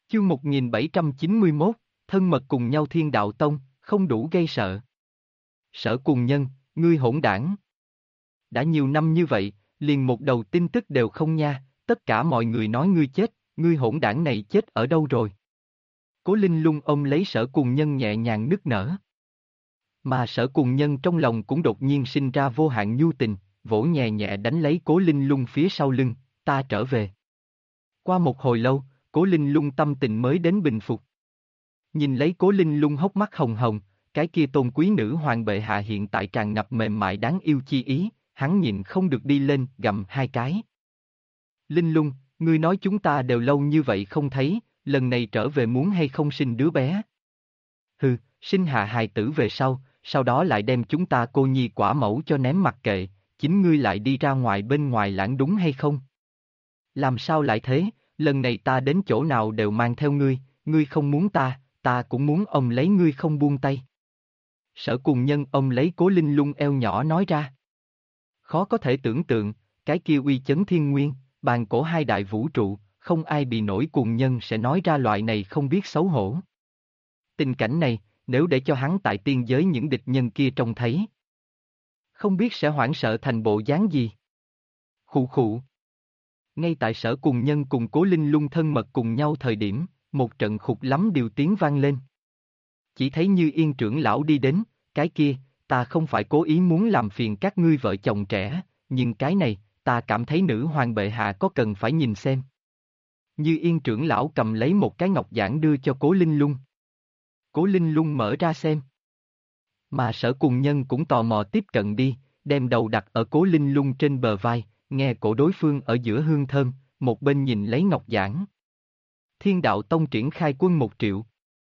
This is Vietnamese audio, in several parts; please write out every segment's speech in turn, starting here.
Chương 1791, thân mật cùng nhau Thiên Đạo Tông, không đủ gây sợ. Sở Cùng Nhân, ngươi hỗn đảng. Đã nhiều năm như vậy, liền một đầu tin tức đều không nha, tất cả mọi người nói ngươi chết, ngươi hỗn đảng này chết ở đâu rồi? Cố Linh Lung ôm lấy Sở Cùng Nhân nhẹ nhàng nức nở. Mà Sở Cùng Nhân trong lòng cũng đột nhiên sinh ra vô hạn nhu tình, vỗ nhẹ nhẹ đánh lấy Cố Linh Lung phía sau lưng, ta trở về. Qua một hồi lâu, Cố Linh Lung tâm tình mới đến bình phục. Nhìn lấy Cố Linh Lung hốc mắt hồng hồng, cái kia tôn quý nữ hoàng bệ hạ hiện tại tràn ngập mềm mại đáng yêu chi ý, hắn nhịn không được đi lên gặm hai cái. Linh Lung, ngươi nói chúng ta đều lâu như vậy không thấy, lần này trở về muốn hay không sinh đứa bé? Hừ, sinh hạ hài tử về sau đó lại đem chúng ta cô nhi quả mẫu cho ném mặc kệ, chính ngươi lại đi ra ngoài bên ngoài lãng đúng hay không? Làm sao lại thế, lần này ta đến chỗ nào đều mang theo ngươi không muốn ta cũng muốn ông lấy ngươi không buông tay. Sở Cùng Nhân ông lấy Cố Linh Lung eo nhỏ nói ra. Khó có thể tưởng tượng, cái kia uy chấn thiên nguyên, bàn cổ hai đại vũ trụ, không ai bị nổi Cùng Nhân sẽ nói ra loại này không biết xấu hổ. Tình cảnh này, nếu để cho hắn tại tiên giới những địch nhân kia trông thấy, không biết sẽ hoảng sợ thành bộ dáng gì. Khụ khụ. Ngay tại Sở Cùng Nhân cùng Cố Linh Lung thân mật cùng nhau thời điểm, một trận khục lắm điều tiếng vang lên. Chỉ thấy Như Yên trưởng lão đi đến, cái kia, ta không phải cố ý muốn làm phiền các ngươi vợ chồng trẻ, nhưng cái này, ta cảm thấy nữ hoàng bệ hạ có cần phải nhìn xem. Như Yên trưởng lão cầm lấy một cái ngọc giản đưa cho Cố Linh Lung. Cố Linh Lung mở ra xem. Mà Sở Cùng Nhân cũng tò mò tiếp cận đi, đem đầu đặt ở Cố Linh Lung trên bờ vai, nghe cổ đối phương ở giữa hương thơm, một bên nhìn lấy ngọc giản. Thiên Đạo Tông triển khai quân 1 triệu.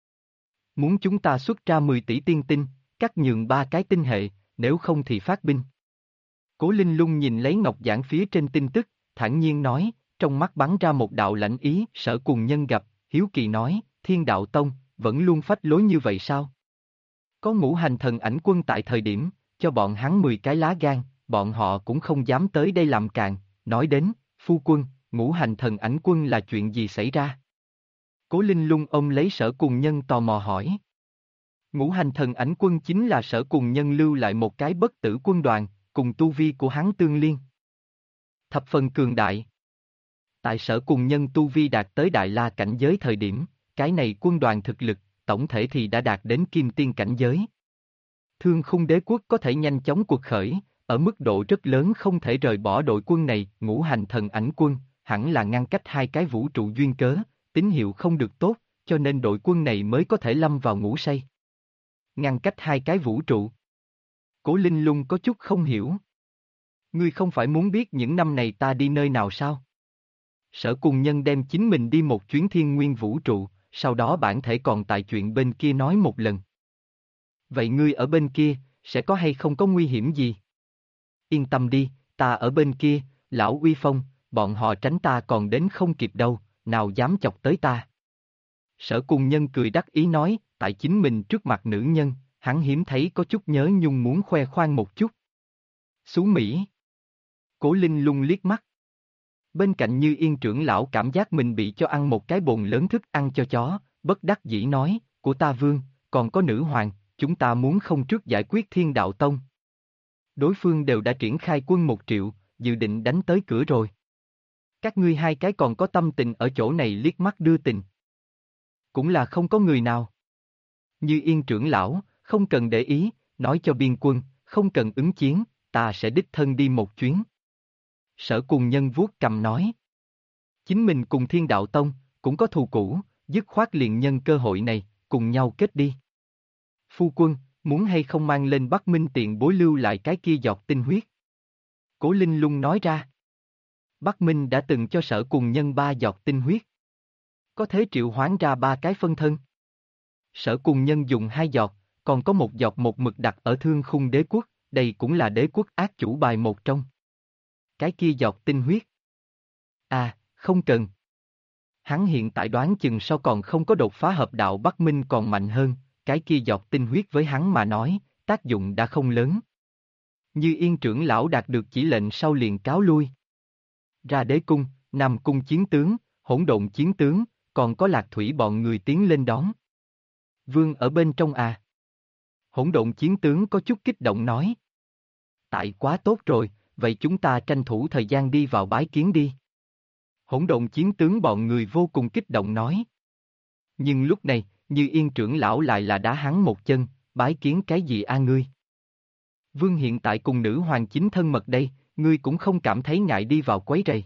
Muốn chúng ta xuất ra 10 tỷ tiên tinh, cắt nhường 3 cái tinh hệ, nếu không thì phát binh. Cố Linh Lung nhìn lấy ngọc giản phía trên tin tức, thản nhiên nói, trong mắt bắn ra một đạo lãnh ý. Sở Cùng Nhân gặp, hiếu kỳ nói, Thiên Đạo Tông, vẫn luôn phách lối như vậy sao? Có Ngũ Hành Thần Ảnh Quân tại thời điểm, cho bọn hắn 10 cái lá gan, bọn họ cũng không dám tới đây làm càn. Nói đến, phu quân, Ngũ Hành Thần Ảnh Quân là chuyện gì xảy ra? Cố Linh Lung ôm lấy Sở Cùng Nhân tò mò hỏi. Ngũ Hành Thần Ảnh Quân chính là Sở Cùng Nhân lưu lại một cái bất tử quân đoàn, cùng tu vi của hắn tương liên. Thập phần cường đại. Tại Sở Cùng Nhân tu vi đạt tới Đại La cảnh giới thời điểm, cái này quân đoàn thực lực, tổng thể thì đã đạt đến Kim Tiên cảnh giới. Thương Khung Đế Quốc có thể nhanh chóng cuộc khởi, ở mức độ rất lớn không thể rời bỏ đội quân này. Ngũ Hành Thần Ảnh Quân, hẳn là ngăn cách hai cái vũ trụ duyên cớ, tín hiệu không được tốt, cho nên đội quân này mới có thể lâm vào ngủ say. Ngăn cách hai cái vũ trụ. Cố Linh Lung có chút không hiểu. Ngươi không phải muốn biết những năm này ta đi nơi nào sao? Sở Cùng Nhân đem chính mình đi một chuyến thiên nguyên vũ trụ, sau đó bản thể còn tại chuyện bên kia nói một lần. Vậy ngươi ở bên kia, sẽ có hay không có nguy hiểm gì? Yên tâm đi, ta ở bên kia, lão uy phong, bọn họ tránh ta còn đến không kịp đâu, nào dám chọc tới ta. Sở Cùng Nhân cười đắc ý nói, tại chính mình trước mặt nữ nhân, hắn hiếm thấy có chút nhớ nhung muốn khoe khoang một chút. Xú Mỹ. Cố Linh Lung liếc mắt. Bên cạnh Như Yên trưởng lão cảm giác mình bị cho ăn một cái bồn lớn thức ăn cho chó, bất đắc dĩ nói, của ta vương, còn có nữ hoàng, chúng ta muốn không trước giải quyết Thiên Đạo Tông. Đối phương đều đã triển khai quân 1 triệu, dự định đánh tới cửa rồi. Các ngươi hai cái còn có tâm tình ở chỗ này liếc mắt đưa tình. Cũng là không có người nào. Như Yên trưởng lão, không cần để ý, nói cho biên quân, không cần ứng chiến, ta sẽ đích thân đi một chuyến. Sở Cùng Nhân vuốt cầm nói. Chính mình cùng Thiên Đạo Tông, cũng có thù cũ, dứt khoát liền nhân cơ hội này, cùng nhau kết đi. Phu quân, muốn hay không mang lên Bắc Minh tiền bối lưu lại cái kia giọt tinh huyết? Cố Linh Lung nói ra. Bắc Minh đã từng cho Sở Cùng Nhân 3 giọt tinh huyết. Có thể triệu hoán ra 3 cái phân thân. Sở Cùng Nhân dùng 2 giọt, còn có 1 giọt một mực đặt ở Thương Khung Đế Quốc, đây cũng là đế quốc ác chủ bài một trong. Cái kia giọt tinh huyết. À, không cần. Hắn hiện tại đoán chừng sau còn không có đột phá hợp đạo Bắc Minh còn mạnh hơn, cái kia giọt tinh huyết với hắn mà nói, tác dụng đã không lớn. Như Yên trưởng lão đạt được chỉ lệnh sau liền cáo lui. Ra đế cung, Nam cung chiến tướng, hỗn độn chiến tướng, còn có Lạc Thủy bọn người tiến lên đón. Vương ở bên trong à? Hỗn độn chiến tướng có chút kích động nói. Tại quá tốt rồi, vậy chúng ta tranh thủ thời gian đi vào bái kiến đi. Hỗn độn chiến tướng bọn người vô cùng kích động nói. Nhưng lúc này, Như Yên trưởng lão lại là đá hắn một chân, bái kiến cái gì a ngươi? Vương hiện tại cùng nữ hoàng chính thân mật đây, ngươi cũng không cảm thấy ngại đi vào quấy rầy.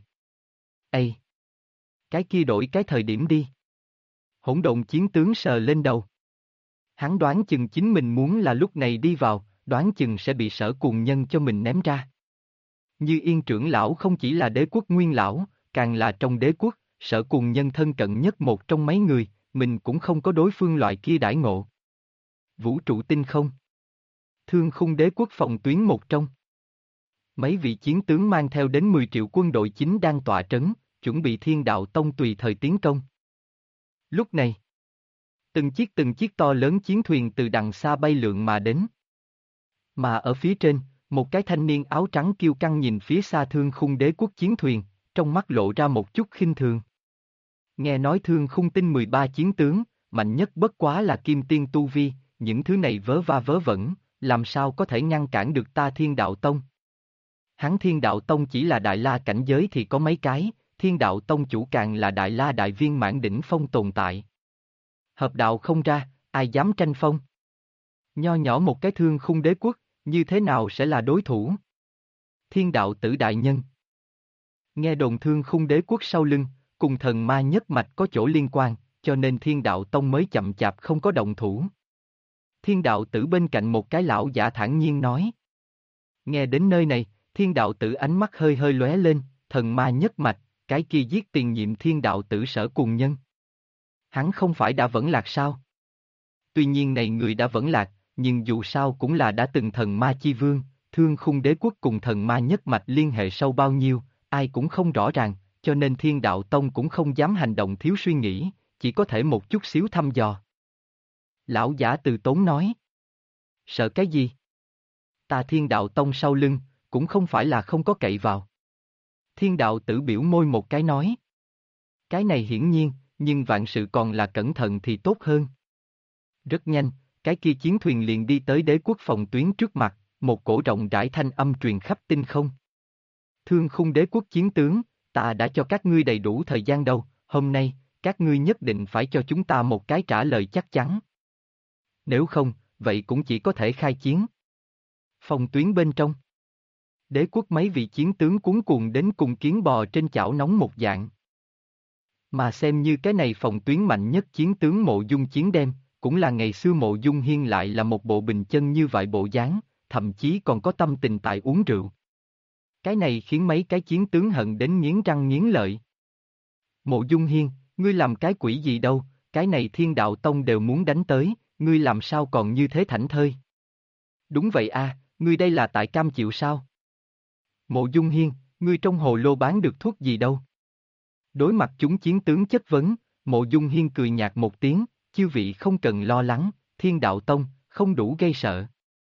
Ê! Cái kia đổi cái thời điểm đi. Hỗn độn chiến tướng sờ lên đầu. Hắn đoán chừng chính mình muốn là lúc này đi vào, đoán chừng sẽ bị Sở Cuồng Nhân cho mình ném ra. Như Yên trưởng lão không chỉ là đế quốc nguyên lão, càng là trong đế quốc, Sở Cuồng Nhân thân cận nhất một trong mấy người, mình cũng không có đối phương loại kia đãi ngộ. Vũ trụ tinh không. Thương khung đế quốc phòng tuyến một trong. Mấy vị chiến tướng mang theo đến 10 triệu quân đội chính đang tọa trấn, chuẩn bị Thiên Đạo Tông tùy thời tiến công. Lúc này, từng chiếc to lớn chiến thuyền từ đằng xa bay lượn mà đến. Mà ở phía trên, một cái thanh niên áo trắng kiêu căng nhìn phía xa thương khung đế quốc chiến thuyền, trong mắt lộ ra một chút khinh thường. Nghe nói thương khung tinh 13 chiến tướng, mạnh nhất bất quá là kim tiên tu vi, những thứ này vớ va vớ vẩn, làm sao có thể ngăn cản được ta Thiên Đạo Tông? Hắn Thiên Đạo Tông chỉ là đại la cảnh giới thì có mấy cái, Thiên Đạo Tông chủ càng là đại la đại viên mãn đỉnh phong tồn tại. Hợp đạo không ra, ai dám tranh phong? Nho nhỏ một cái thương khung đế quốc, như thế nào sẽ là đối thủ? Thiên đạo tử đại nhân. Nghe đồn thương khung đế quốc sau lưng, cùng thần ma nhất mạch có chỗ liên quan, cho nên Thiên Đạo Tông mới chậm chạp không có động thủ. Thiên đạo tử bên cạnh một cái lão giả thản nhiên nói. Nghe đến nơi này, Thiên đạo tử ánh mắt hơi hơi lóe lên, thần ma nhất mạch, cái kia giết tiền nhiệm Thiên đạo tử Sở Cuồng Nhân. Hắn không phải đã vẫn lạc sao? Tuy nhiên này người đã vẫn lạc, nhưng dù sao cũng là đã từng thần ma chi vương, thương khung đế quốc cùng thần ma nhất mạch liên hệ sâu bao nhiêu, ai cũng không rõ ràng, cho nên Thiên Đạo Tông cũng không dám hành động thiếu suy nghĩ, chỉ có thể một chút xíu thăm dò. Lão giả từ tốn nói. Sợ cái gì? Ta Thiên Đạo Tông sau lưng, cũng không phải là không có cậy vào. Thiên đạo tử biểu môi một cái nói. Cái này hiển nhiên, nhưng vạn sự còn là cẩn thận thì tốt hơn. Rất nhanh, cái kia chiến thuyền liền đi tới đế quốc phòng tuyến trước mặt, một cổ rộng rãi thanh âm truyền khắp tinh không. Thương khung đế quốc chiến tướng, ta đã cho các ngươi đầy đủ thời gian đâu, hôm nay, các ngươi nhất định phải cho chúng ta một cái trả lời chắc chắn. Nếu không, vậy cũng chỉ có thể khai chiến. Phòng tuyến bên trong. Đế quốc mấy vị chiến tướng cuống cuồng đến cùng kiến bò trên chảo nóng một dạng. Mà xem như cái này phòng tuyến mạnh nhất chiến tướng Mộ Dung Chiến đem, cũng là ngày xưa Mộ Dung Hiên lại là một bộ bình chân như vậy bộ dáng, thậm chí còn có tâm tình tại uống rượu. Cái này khiến mấy cái chiến tướng hận đến nghiến răng nghiến lợi. Mộ Dung Hiên, ngươi làm cái quỷ gì đâu, cái này Thiên Đạo Tông đều muốn đánh tới, ngươi làm sao còn như thế thảnh thơi? Đúng vậy a, ngươi đây là tại cam chịu sao? Mộ Dung Hiên, ngươi trong hồ lô bán được thuốc gì đâu? Đối mặt chúng chiến tướng chất vấn, Mộ Dung Hiên cười nhạt một tiếng, chư vị không cần lo lắng, Thiên Đạo Tông, không đủ gây sợ.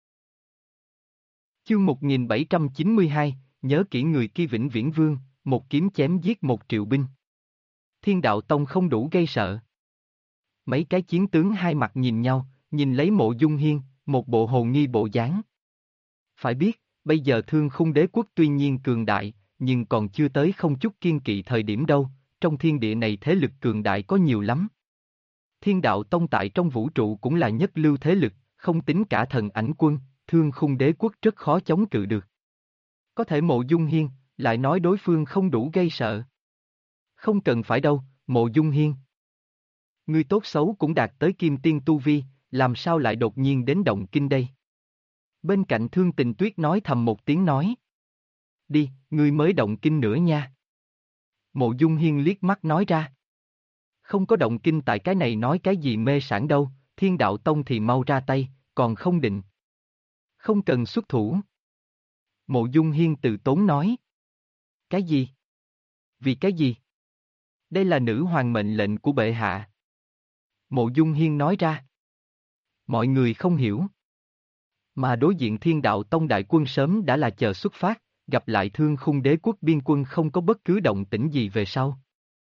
Chương 1792, nhớ kỹ người kia Vĩnh Viễn Vương, một kiếm chém giết 1 triệu binh. Thiên Đạo Tông không đủ gây sợ. Mấy cái chiến tướng hai mặt nhìn nhau, nhìn lấy Mộ Dung Hiên, một bộ hồ nghi bộ dáng. Phải biết, bây giờ thương khung đế quốc tuy nhiên cường đại, nhưng còn chưa tới không chút kiên kỵ thời điểm đâu, trong thiên địa này thế lực cường đại có nhiều lắm. Thiên Đạo Tông tại trong vũ trụ cũng là nhất lưu thế lực, không tính cả thần ảnh quân, thương khung đế quốc rất khó chống cự được. Có thể Mộ Dung Hiên, lại nói đối phương không đủ gây sợ. Không cần phải đâu, Mộ Dung Hiên. Ngươi tốt xấu cũng đạt tới kim tiên tu vi, làm sao lại đột nhiên đến động kinh đây? Bên cạnh Thương Tình Tuyết nói thầm một tiếng nói. Đi, ngươi mới động kinh nữa nha. Mộ Dung Hiên liếc mắt nói ra. Không có động kinh tại cái này nói cái gì mê sảng đâu, Thiên Đạo Tông thì mau ra tay, còn không định. Không cần xuất thủ. Mộ Dung Hiên từ tốn nói. Cái gì? Vì cái gì? Đây là nữ hoàng mệnh lệnh của bệ hạ. Mộ Dung Hiên nói ra. Mọi người không hiểu. Mà đối diện Thiên Đạo Tông đại quân sớm đã là chờ xuất phát, gặp lại thương khung đế quốc biên quân không có bất cứ động tĩnh gì về sau.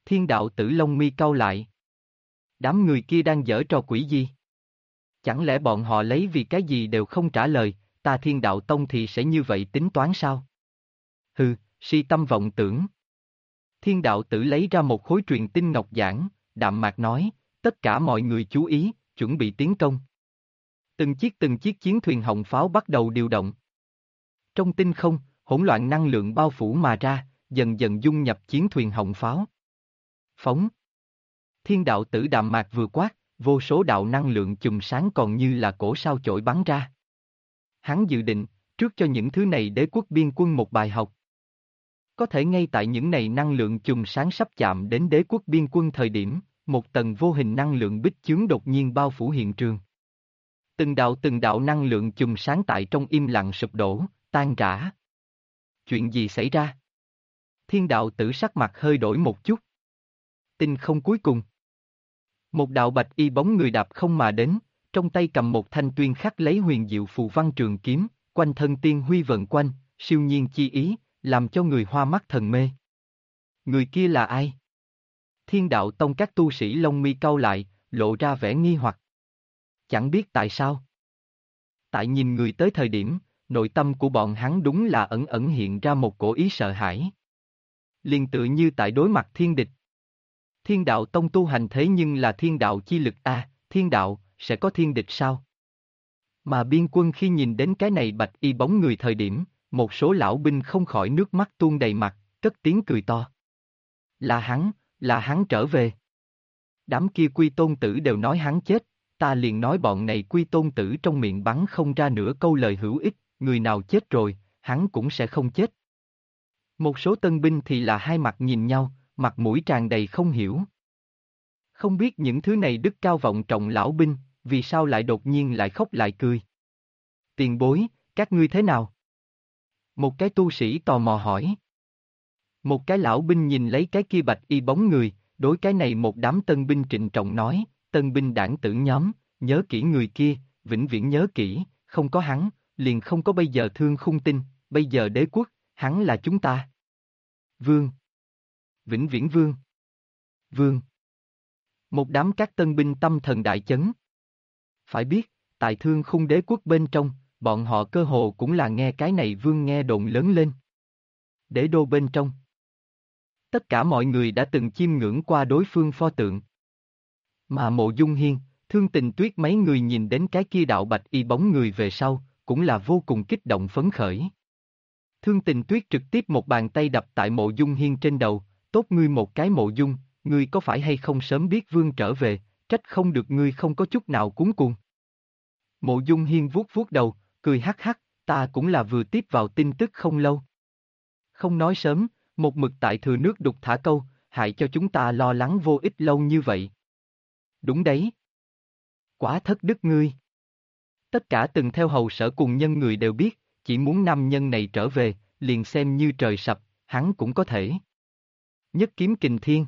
Thiên đạo tử lông mi cau lại. Đám người kia đang giở trò quỷ gì? Chẳng lẽ bọn họ lấy vì cái gì đều không trả lời, ta Thiên đạo tông thì sẽ như vậy tính toán sao? Hừ, si tâm vọng tưởng. Thiên đạo tử lấy ra một khối truyền tinh ngọc giản, đạm mạc nói, tất cả mọi người chú ý, chuẩn bị tiến công. Từng chiếc chiến thuyền hồng pháo bắt đầu điều động. Trong tinh không, hỗn loạn năng lượng bao phủ mà ra, dần dần dung nhập chiến thuyền hồng pháo. Phóng. Thiên đạo tử đạm mạc vừa quát, vô số đạo năng lượng chùm sáng còn như là cổ sao chổi bắn ra. Hắn dự định, trước cho những thứ này đế quốc biên quân một bài học. Có thể ngay tại những này năng lượng chùm sáng sắp chạm đến đế quốc biên quân thời điểm, một tầng vô hình năng lượng bích chướng đột nhiên bao phủ hiện trường. Từng đạo năng lượng chùm sáng tại trong im lặng sụp đổ, tan rã. Chuyện gì xảy ra? Thiên đạo tử sắc mặt hơi đổi một chút. Tinh không cuối cùng. Một đạo bạch y bóng người đạp không mà đến, trong tay cầm một thanh tuyên khắc lấy huyền diệu phù văn trường kiếm, quanh thân tiên huy vần quanh, siêu nhiên chi ý, làm cho người hoa mắt thần mê. Người kia là ai? Thiên đạo tông các tu sĩ lông mi cau lại, lộ ra vẻ nghi hoặc. Chẳng biết tại sao. Tại nhìn người tới thời điểm, nội tâm của bọn hắn đúng là ẩn ẩn hiện ra một cổ ý sợ hãi. Liền tự như tại đối mặt thiên địch. Thiên đạo tông tu hành thế nhưng là thiên đạo chi lực a, thiên đạo, sẽ có thiên địch sao? Mà biên quân khi nhìn đến cái này bạch y bóng người thời điểm, một số lão binh không khỏi nước mắt tuôn đầy mặt, cất tiếng cười to. Là hắn trở về. Đám kia quy tôn tử đều nói hắn chết, ta liền nói bọn này quy tôn tử trong miệng bắn không ra nửa câu lời hữu ích, người nào chết rồi, hắn cũng sẽ không chết. Một số tân binh thì là hai mặt nhìn nhau, mặt mũi tràn đầy không hiểu. Không biết những thứ này đức cao vọng trọng lão binh, vì sao lại đột nhiên lại khóc lại cười. Tiền bối, các ngươi thế nào? Một cái tu sĩ tò mò hỏi. Một cái lão binh nhìn lấy cái kia bạch y bóng người, đối cái này một đám tân binh trịnh trọng nói, tân binh đảng tử nhóm, nhớ kỹ người kia, vĩnh viễn nhớ kỹ, không có hắn, liền không có bây giờ Thương Khung Tinh, bây giờ đế quốc, hắn là chúng ta. Vương. Vĩnh viễn vương. Vương. Một đám các tân binh tâm thần đại chấn. Phải biết, tại Thương Khung đế quốc bên trong, bọn họ cơ hồ cũng là nghe cái này vương nghe đồn lớn lên. Đế đô bên trong. Tất cả mọi người đã từng chiêm ngưỡng qua đối phương pho tượng. Mà Mộ Dung Hiên, Thương Tình Tuyết mấy người nhìn đến cái kia đạo bạch y bóng người về sau, cũng là vô cùng kích động phấn khởi. Thương Tình Tuyết trực tiếp một bàn tay đập tại Mộ Dung Hiên trên đầu, tốt ngươi một cái Mộ Dung, ngươi có phải hay không sớm biết vương trở về, trách không được ngươi không có chút nào cuống cuồng. Mộ Dung Hiên vuốt vuốt đầu, cười hắc hắc, ta cũng là vừa tiếp vào tin tức không lâu. Không nói sớm, một mực tại thừa nước đục thả câu, hại cho chúng ta lo lắng vô ích lâu như vậy. Đúng đấy. Quá thất đức ngươi. Tất cả từng theo hầu Sở Cùng Nhân người đều biết, chỉ muốn nam nhân này trở về, liền xem như trời sập, hắn cũng có thể. Nhất kiếm kình thiên.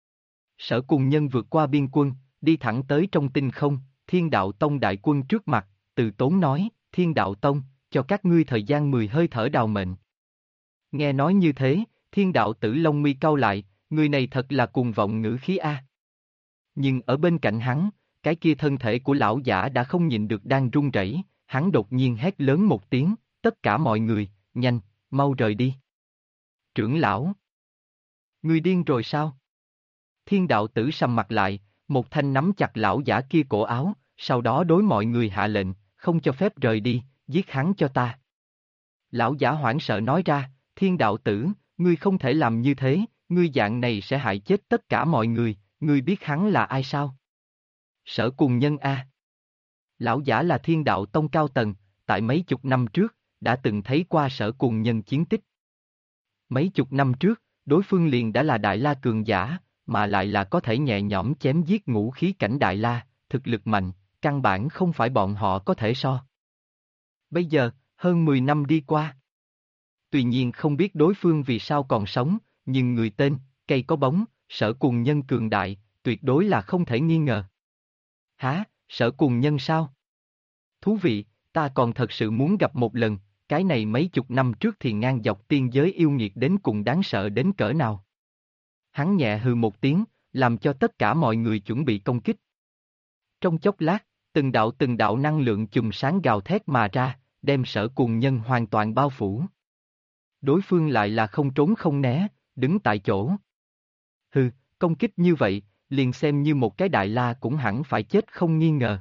Sở Cùng Nhân vượt qua biên quân, đi thẳng tới trong tinh không, Thiên Đạo Tông đại quân trước mặt, từ tốn nói, Thiên Đạo Tông, cho các ngươi thời gian 10 hơi thở đào mệnh. Nghe nói như thế, Thiên Đạo Tử lông mi cau lại, người này thật là cuồng vọng ngữ khí a. Nhưng ở bên cạnh hắn, cái kia thân thể của lão giả đã không nhịn được đang run rẩy, hắn đột nhiên hét lớn một tiếng, tất cả mọi người, nhanh, mau rời đi. Trưởng lão! Ngươi điên rồi sao? Thiên Đạo Tử sầm mặt lại, một thanh nắm chặt lão giả kia cổ áo, sau đó đối mọi người hạ lệnh, không cho phép rời đi, giết hắn cho ta. Lão giả hoảng sợ nói ra, Thiên Đạo Tử, ngươi không thể làm như thế, ngươi dạng này sẽ hại chết tất cả mọi người, ngươi biết hắn là ai sao? Sở Cùng Nhân a. Lão giả là Thiên Đạo Tông cao tầng, tại mấy chục năm trước, đã từng thấy qua Sở Cùng Nhân chiến tích. Mấy chục năm trước, đối phương liền đã là Đại La cường giả, mà lại là có thể nhẹ nhõm chém giết ngũ khí cảnh Đại La, thực lực mạnh, căn bản không phải bọn họ có thể so. Bây giờ, hơn 10 năm đi qua. Tuy nhiên không biết đối phương vì sao còn sống, nhưng người tên, cây có bóng, Sở Cùng Nhân cường đại, tuyệt đối là không thể nghi ngờ. Hả, Sở Cùng Nhân sao? Thú vị, ta còn thật sự muốn gặp một lần, cái này mấy chục năm trước thì ngang dọc tiên giới yêu nghiệt đến cùng đáng sợ đến cỡ nào. Hắn nhẹ hừ một tiếng, làm cho tất cả mọi người chuẩn bị công kích. Trong chốc lát, từng đạo năng lượng chùm sáng gào thét mà ra, đem Sở Cùng Nhân hoàn toàn bao phủ. Đối phương lại là không trốn không né, đứng tại chỗ. Hừ, công kích như vậy, liền xem như một cái đại la cũng hẳn phải chết không nghi ngờ.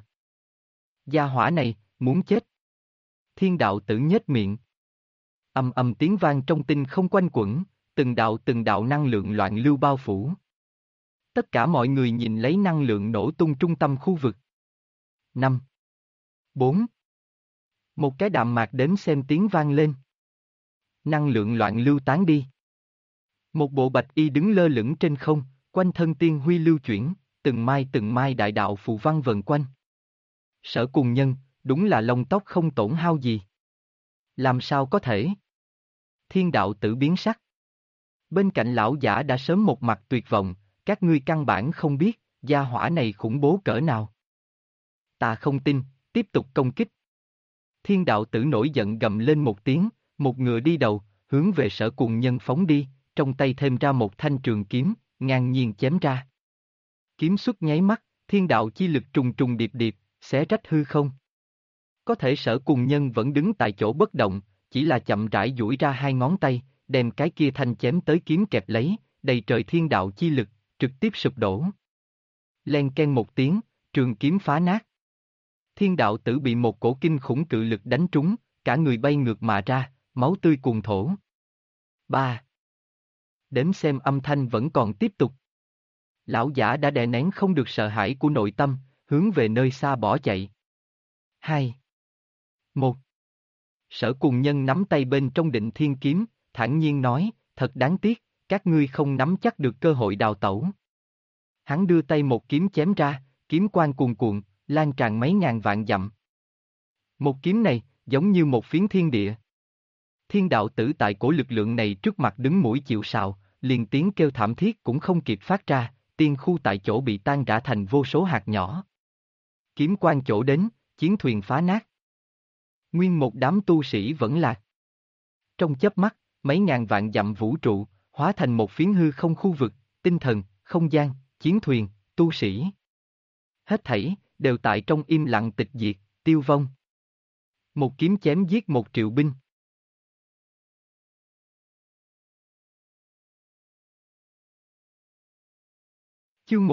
Gia hỏa này, muốn chết. Thiên đạo tử nhếch miệng. Ầm ầm tiếng vang trong tinh không quanh quẩn, từng đạo năng lượng loạn lưu bao phủ. Tất cả mọi người nhìn lấy năng lượng nổ tung trung tâm khu vực. 5, 4. Một cái đạm mạc đến xem tiếng vang lên. Năng lượng loạn lưu tán đi. Một bộ bạch y đứng lơ lửng trên không, quanh thân tiên huy lưu chuyển, từng mai đại đạo phù văn vần quanh. Sở Cùng Nhân, đúng là lông tóc không tổn hao gì. Làm sao có thể? Thiên đạo tử biến sắc. Bên cạnh lão giả đã sớm một mặt tuyệt vọng, các ngươi căn bản không biết, gia hỏa này khủng bố cỡ nào. Ta không tin, tiếp tục công kích. Thiên đạo tử nổi giận gầm lên một tiếng, một ngựa đi đầu, hướng về Sở Cùng Nhân phóng đi, trong tay thêm ra một thanh trường kiếm, ngang nhiên chém ra. Kiếm xuất nháy mắt, thiên đạo chi lực trùng trùng điệp điệp, xé rách hư không. Có thể Sở Cùng Nhân vẫn đứng tại chỗ bất động, chỉ là chậm rãi duỗi ra hai ngón tay, đem cái kia thanh chém tới kiếm kẹp lấy, đầy trời thiên đạo chi lực, trực tiếp sụp đổ. Len ken một tiếng, trường kiếm phá nát. Thiên đạo tử bị một cổ kinh khủng cự lực đánh trúng, cả người bay ngược mà ra, máu tươi cuồn thổ. 3. Đến xem âm thanh vẫn còn tiếp tục. Lão giả đã đè nén không được sợ hãi của nội tâm, hướng về nơi xa bỏ chạy. 2, 1. Sở Cùng Nhân nắm tay bên trong Định Thiên kiếm, thản nhiên nói, thật đáng tiếc, các ngươi không nắm chắc được cơ hội đào tẩu. Hắn đưa tay một kiếm chém ra, kiếm quang cuồn cuộn, lan tràn mấy ngàn vạn dặm. Một kiếm này, giống như một phiến thiên địa. Thiên đạo tử tại cổ lực lượng này trước mặt đứng mũi chịu sào, liền tiếng kêu thảm thiết cũng không kịp phát ra, tiên khu tại chỗ bị tan rã thành vô số hạt nhỏ. Kiếm quang chỗ đến, chiến thuyền phá nát. Nguyên một đám tu sĩ vẫn lạc. Trong chớp mắt, mấy ngàn vạn dặm vũ trụ, hóa thành một phiến hư không khu vực, tinh thần, không gian, chiến thuyền, tu sĩ. Hết thảy, đều tại trong im lặng tịch diệt, tiêu vong. Một kiếm chém giết 1.000.000 binh. Chương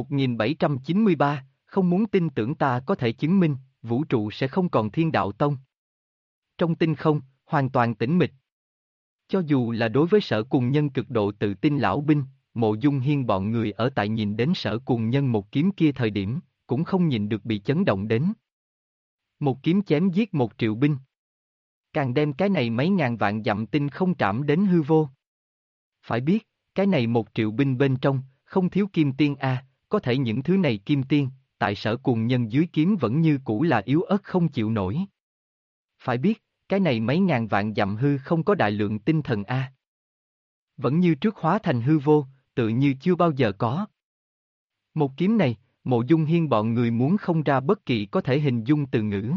1793, không muốn tin tưởng ta có thể chứng minh, vũ trụ sẽ không còn Thiên Đạo Tông. Trong tinh không, hoàn toàn tĩnh mịch. Cho dù là đối với Sở Cùng Nhân cực độ tự tin lão binh, Mộ Dung Hiên bọn người ở tại nhìn đến Sở Cùng Nhân một kiếm kia thời điểm, cũng không nhìn được bị chấn động đến. Một kiếm chém giết 1.000.000 binh. Càng đem cái này mấy ngàn vạn dặm tinh không trảm đến hư vô. Phải biết, cái này 1.000.000 binh bên trong, không thiếu kim tiên a, có thể những thứ này kim tiên, tại Sở Cùng Nhân dưới kiếm vẫn như cũ là yếu ớt không chịu nổi. Phải biết, cái này mấy ngàn vạn dặm hư không có đại lượng tinh thần a. Vẫn như trước hóa thành hư vô, tự như chưa bao giờ có. Một kiếm này, Mộ Dung Hiên bọn người muốn không ra bất kỳ có thể hình dung từ ngữ.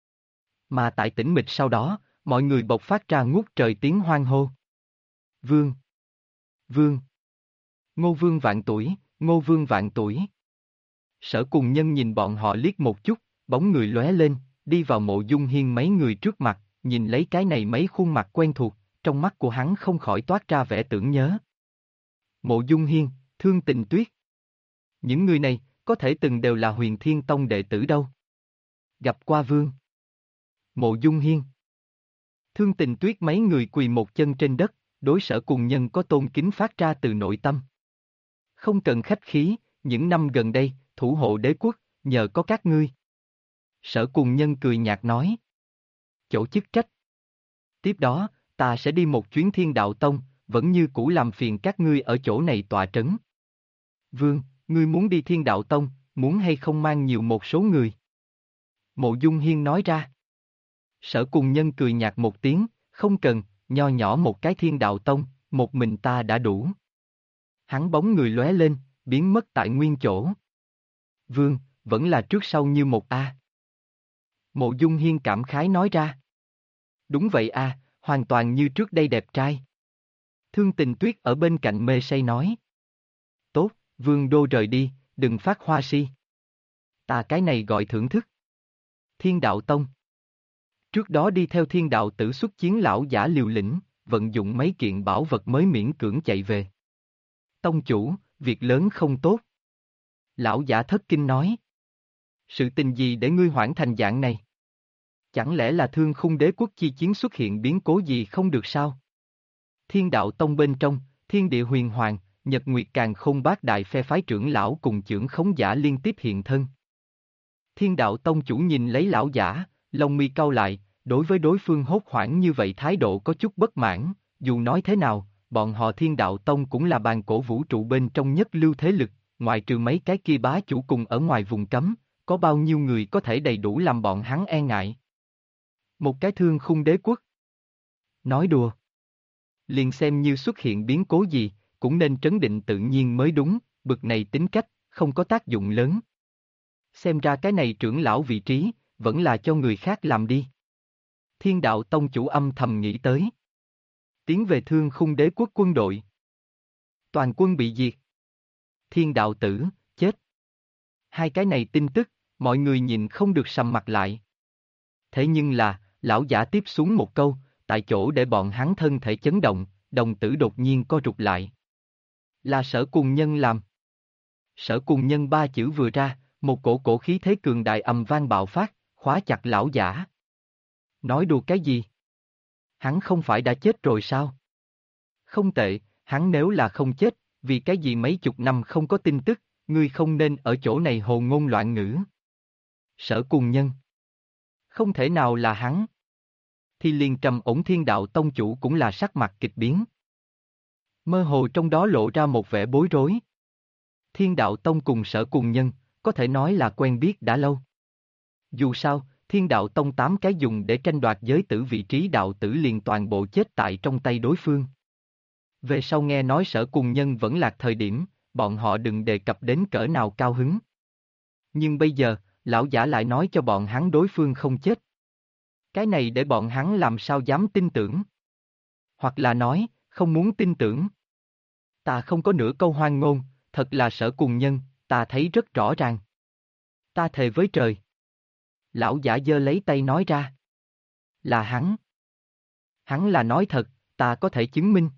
Mà tại tĩnh mịch sau đó, mọi người bộc phát ra ngút trời tiếng hoan hô. Vương! Vương! Ngô Vương vạn tuổi, Ngô Vương vạn tuổi. Sở Cùng Nhân nhìn bọn họ liếc một chút, bóng người lóe lên, đi vào Mộ Dung Hiên mấy người trước mặt, nhìn lấy cái này mấy khuôn mặt quen thuộc, trong mắt của hắn không khỏi toát ra vẻ tưởng nhớ. Mộ Dung Hiên, Thương Tình Tuyết. Những người này, có thể từng đều là Huyền Thiên Tông đệ tử đâu. Gặp qua Vương. Mộ Dung Hiên. Thương Tình Tuyết mấy người quỳ một chân trên đất, đối Sở Cùng Nhân có tôn kính phát ra từ nội tâm. Không cần khách khí, những năm gần đây, thủ hộ đế quốc, nhờ có các ngươi. Sở Cùng Nhân cười nhạt nói. Chỗ chức trách. Tiếp đó, ta sẽ đi một chuyến Thiên Đạo Tông, vẫn như cũ làm phiền các ngươi ở chỗ này tọa trấn. Vương, ngươi muốn đi Thiên Đạo Tông, muốn hay không mang nhiều một số người? Mộ Dung Hiên nói ra. Sở Cùng Nhân cười nhạt một tiếng, không cần, nho nhỏ một cái Thiên Đạo Tông, một mình ta đã đủ. Hắn bóng người lóe lên, biến mất tại nguyên chỗ. Vương, vẫn là trước sau như một a. Mộ Dung Hiên cảm khái nói ra. Đúng vậy a, hoàn toàn như trước đây đẹp trai. Thương Tình Tuyết ở bên cạnh mê say nói. Vương đô rời đi, đừng phát hoa si. Ta cái này gọi thưởng thức. Thiên đạo tông. Trước đó đi theo thiên đạo tử xuất chiến lão giả liều lĩnh, vận dụng mấy kiện bảo vật mới miễn cưỡng chạy về. Tông chủ, việc lớn không tốt. Lão giả thất kinh nói. Sự tình gì để ngươi hoãn thành dạng này? Chẳng lẽ là Thương Khung Đế quốc chi chiến xuất hiện biến cố gì không được sao? Thiên đạo tông bên trong, thiên địa huyền hoàng, nhật nguyệt càn khôn bát đại phe phái trưởng lão cùng chưởng khống giả liên tiếp hiện thân. Thiên đạo tông chủ nhìn lấy lão giả, lông mi cau lại, đối với đối phương hốt hoảng như vậy thái độ có chút bất mãn, dù nói thế nào, bọn họ thiên đạo tông cũng là bàn cổ vũ trụ bên trong nhất lưu thế lực, ngoại trừ mấy cái kia bá chủ cùng ở ngoài vùng cấm, có bao nhiêu người có thể đầy đủ làm bọn hắn e ngại. Một cái Thương Khung Đế quốc. Nói đùa. Liền xem như xuất hiện biến cố gì, cũng nên trấn định tự nhiên mới đúng, bực này tính cách, không có tác dụng lớn. Xem ra cái này trưởng lão vị trí, vẫn là cho người khác làm đi. Thiên đạo tông chủ âm thầm nghĩ tới. Tiến về Thương Khung Đế quốc quân đội. Toàn quân bị diệt. Thiên đạo tử, chết. Hai cái này tin tức, mọi người nhìn không được sầm mặt lại. Thế nhưng là, lão giả tiếp xuống một câu, tại chỗ để bọn hắn thân thể chấn động, đồng tử đột nhiên co rụt lại. Là Sở Cùng Nhân làm. Sở Cùng Nhân ba chữ vừa ra, một cổ khí thế cường đại ầm vang bạo phát, khóa chặt lão giả. Nói đùa cái gì? Hắn không phải đã chết rồi sao? Không tệ, hắn nếu là không chết, vì cái gì mấy chục năm không có tin tức, ngươi không nên ở chỗ này hồ ngôn loạn ngữ. Sở Cùng Nhân. Không thể nào là hắn. Thì liền Trầm Ổn Thiên Đạo tông chủ cũng là sắc mặt kịch biến. Mơ hồ trong đó lộ ra một vẻ bối rối. Thiên Đạo tông cùng Sở Cùng Nhân, có thể nói là quen biết đã lâu. Dù sao, Thiên Đạo tông 8 cái dùng để tranh đoạt giới tử vị trí đạo tử liền toàn bộ chết tại trong tay đối phương. Về sau nghe nói Sở Cùng Nhân vẫn lạc thời điểm, bọn họ đừng đề cập đến cỡ nào cao hứng. Nhưng bây giờ, lão giả lại nói cho bọn hắn đối phương không chết. Cái này để bọn hắn làm sao dám tin tưởng? Hoặc là nói, không muốn tin tưởng. Ta không có nửa câu hoang ngôn, thật là Sở Cùng Nhân, ta thấy rất rõ ràng. Ta thề với trời. Lão giả giơ lấy tay nói ra. Là hắn. Hắn là nói thật, ta có thể chứng minh.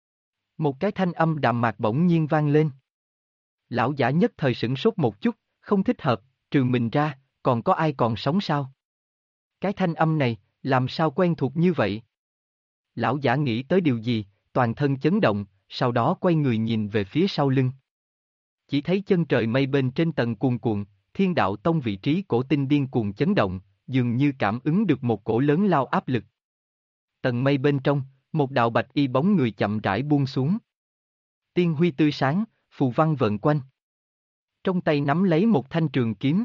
Một cái thanh âm đạm mạc bỗng nhiên vang lên. Lão giả nhất thời sửng sốt một chút, không thích hợp, trừ mình ra, còn có ai còn sống sao? Cái thanh âm này, làm sao quen thuộc như vậy? Lão giả nghĩ tới điều gì, toàn thân chấn động, sau đó quay người nhìn về phía sau lưng. Chỉ thấy chân trời mây bên trên tầng cuồn cuộn, Thiên Đạo tông vị trí cổ tinh điên cuồng chấn động, dường như cảm ứng được một cổ lớn lao áp lực. Tầng mây bên trong, một đạo bạch y bóng người chậm rãi buông xuống. Tiên huy tươi sáng, phù văn vần quanh. Trong tay nắm lấy một thanh trường kiếm.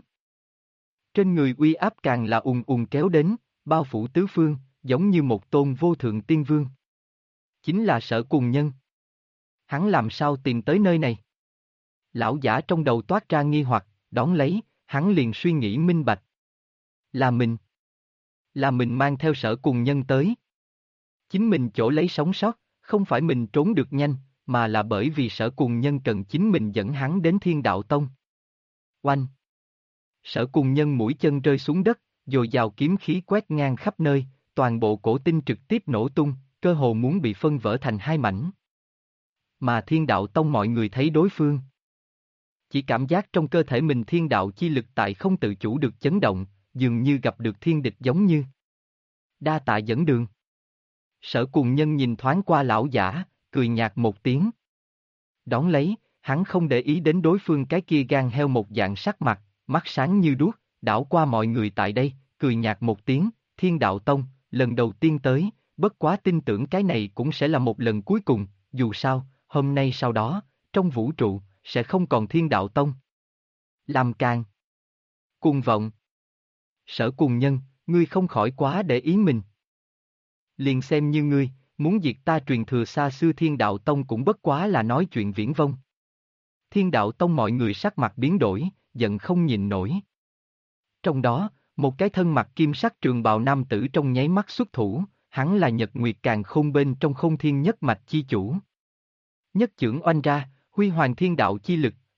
Trên người uy áp càng là ùn ùn kéo đến, bao phủ tứ phương, giống như một tôn vô thượng tiên vương. Chính là Sở Cùng Nhân. Hắn làm sao tìm tới nơi này? Lão giả trong đầu toát ra nghi hoặc, đón lấy, hắn liền suy nghĩ minh bạch. Là mình. Là mình mang theo Sở Cùng Nhân tới. Chính mình chỗ lấy sống sót, không phải mình trốn được nhanh, mà là bởi vì Sở Cùng Nhân cần chính mình dẫn hắn đến Thiên Đạo tông. Oanh! Sở Cùng Nhân mũi chân rơi xuống đất, dồi dào kiếm khí quét ngang khắp nơi, toàn bộ cổ tinh trực tiếp nổ tung, cơ hồ muốn bị phân vỡ thành hai mảnh. Mà Thiên Đạo tông mọi người thấy đối phương. Chỉ cảm giác trong cơ thể mình thiên đạo chi lực tại không tự chủ được chấn động, dường như gặp được thiên địch giống như. Đa tạ dẫn đường. Sở Cùng Nhân nhìn thoáng qua lão giả, cười nhạt một tiếng. Đón lấy, hắn không để ý đến đối phương cái kia gan heo một dạng sắc mặt, mắt sáng như đuốc, đảo qua mọi người tại đây, cười nhạt một tiếng, Thiên Đạo tông, lần đầu tiên tới, bất quá tin tưởng cái này cũng sẽ là một lần cuối cùng, dù sao, hôm nay sau đó, trong vũ trụ, sẽ không còn Thiên Đạo tông. Làm càng. Cuồng vọng. Sở Cùng Nhân, ngươi không khỏi quá để ý mình. Liền xem như ngươi, muốn diệt ta truyền thừa xa xưa Thiên Đạo tông cũng bất quá là nói chuyện viển vông. Thiên Đạo tông mọi người sắc mặt biến đổi, giận không nhìn nổi. Trong đó, một cái thân mặc kim sắc trường bào nam tử trong nháy mắt xuất thủ, hắn là Nhật Nguyệt Càn Khôn bên trong Khôn Thiên nhất mạch chi chủ. Nhất chưởng oanh ra, huy hoàng thiên đạo chi lực,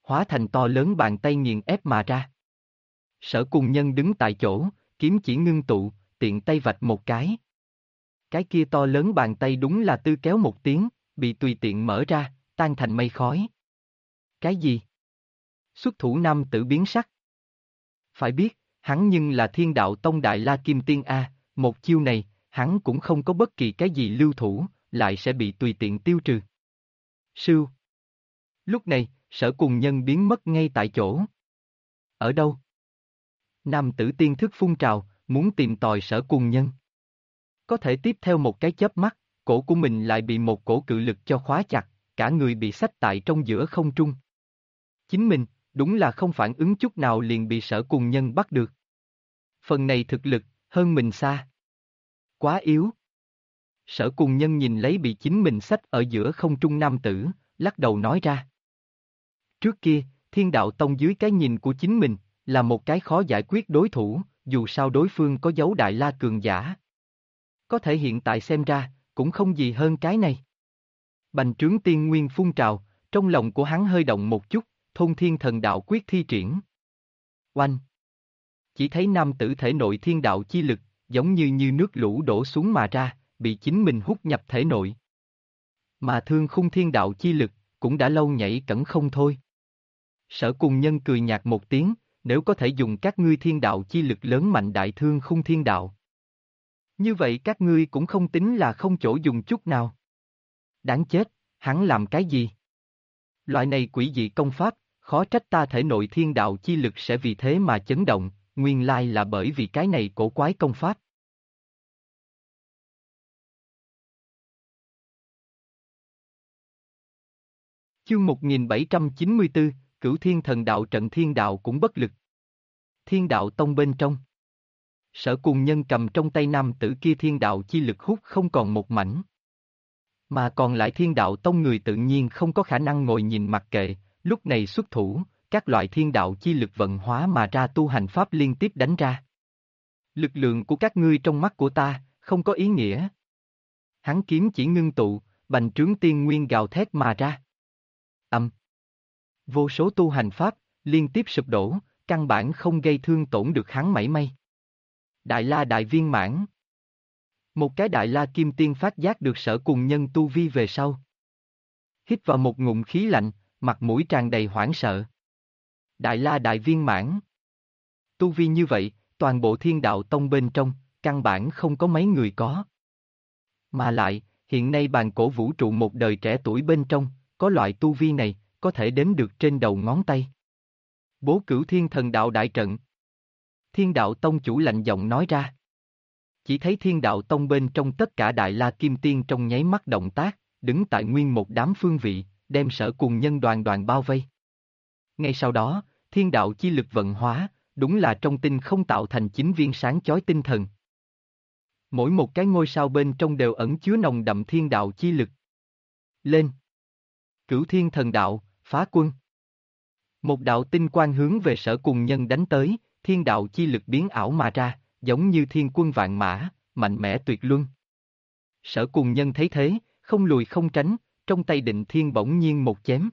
hóa thành to lớn bàn tay nghiền ép mà ra. Sở Cùng Nhân đứng tại chỗ, kiếm chỉ ngưng tụ, tiện tay vạch một cái. Cái kia to lớn bàn tay đúng là tư kéo một tiếng, bị tùy tiện mở ra, tan thành mây khói. Cái gì? Xuất thủ nam tử biến sắc. Phải biết, hắn nhưng là Thiên Đạo Tông Đại La Kim Tiên A, một chiêu này, hắn cũng không có bất kỳ cái gì lưu thủ, lại sẽ bị tùy tiện tiêu trừ. Sưu. Lúc này, Sở Cùng Nhân biến mất ngay tại chỗ. Ở đâu? Nam tử tiên thức phun trào, muốn tìm tòi Sở Cùng Nhân. Có thể tiếp theo một cái chớp mắt, cổ của mình lại bị một cổ cự lực cho khóa chặt, cả người bị xách tại trong giữa không trung. Chính mình, đúng là không phản ứng chút nào liền bị Sở Cùng Nhân bắt được. Phần này thực lực, hơn mình xa. Quá yếu. Sở Cùng Nhân nhìn lấy bị chính mình xách ở giữa không trung nam tử, lắc đầu nói ra. Trước kia, Thiên Đạo Tông dưới cái nhìn của chính mình, là một cái khó giải quyết đối thủ, dù sao đối phương có dấu Đại La cường giả. Có thể hiện tại xem ra, cũng không gì hơn cái này. Bành trướng tiên nguyên phun trào, trong lòng của hắn hơi động một chút, thôn thiên thần đạo quyết thi triển. Oanh! Chỉ thấy nam tử thể nội thiên đạo chi lực, giống như nước lũ đổ xuống mà ra, bị chính mình hút nhập thể nội. Mà thương khung thiên đạo chi lực, cũng đã lâu nhảy cẫng không thôi. Sở Cùng Nhân cười nhạt một tiếng, nếu có thể dùng các ngươi thiên đạo chi lực lớn mạnh đại thương khung thiên đạo. Như vậy các ngươi cũng không tính là không chỗ dùng chút nào. Đáng chết, hắn làm cái gì? Loại này quỷ dị công pháp, khó trách ta thể nội thiên đạo chi lực sẽ vì thế mà chấn động, nguyên lai là bởi vì cái này cổ quái công pháp. Chương 1794, Cửu Thiên Thần Đạo trận thiên đạo cũng bất lực. Thiên Đạo Tông bên trong. Sở Cùng Nhân cầm trong tay nam tử kia thiên đạo chi lực hút không còn một mảnh. Mà còn lại Thiên Đạo Tông người tự nhiên không có khả năng ngồi nhìn mặc kệ, lúc này xuất thủ, các loại thiên đạo chi lực vận hóa mà ra tu hành pháp liên tiếp đánh ra. Lực lượng của các ngươi trong mắt của ta, không có ý nghĩa. Hắn kiếm chỉ ngưng tụ, bành trướng tiên nguyên gào thét mà ra. Vô số tu hành pháp, liên tiếp sụp đổ, căn bản không gây thương tổn được hắn mảy may. Đại La Đại Viên Mãn. Một cái Đại La Kim Tiên phát giác được Sở Cùng Nhân tu vi về sau. Hít vào một ngụm khí lạnh, mặt mũi tràn đầy hoảng sợ. Đại La Đại Viên Mãn. Tu vi như vậy, toàn bộ Thiên Đạo Tông bên trong, căn bản không có mấy người có. Mà lại, hiện nay bàn cổ vũ trụ một đời trẻ tuổi bên trong, có loại tu vi này, có thể đếm được trên đầu ngón tay. Bố Cửu Thiên Thần Đạo đại trận. Thiên Đạo Tông chủ lạnh giọng nói ra. Chỉ thấy Thiên Đạo Tông bên trong tất cả Đại La Kim Tiên trong nháy mắt động tác, đứng tại nguyên một đám phương vị, đem Sở Cùng Nhân đoàn đoàn bao vây. Ngay sau đó, thiên đạo chi lực vận hóa, đúng là trong tinh không tạo thành 9 viên sáng chói tinh thần. Mỗi một cái ngôi sao bên trong đều ẩn chứa nồng đậm thiên đạo chi lực. Lên! Cửu Thiên Thần Đạo, phá quân! Một đạo tinh quang hướng về Sở Cùng Nhân đánh tới, thiên đạo chi lực biến ảo mà ra, giống như thiên quân vạn mã, mạnh mẽ tuyệt luân. Sở Cùng Nhân thấy thế, không lùi không tránh, trong tay Định Thiên bỗng nhiên một chém.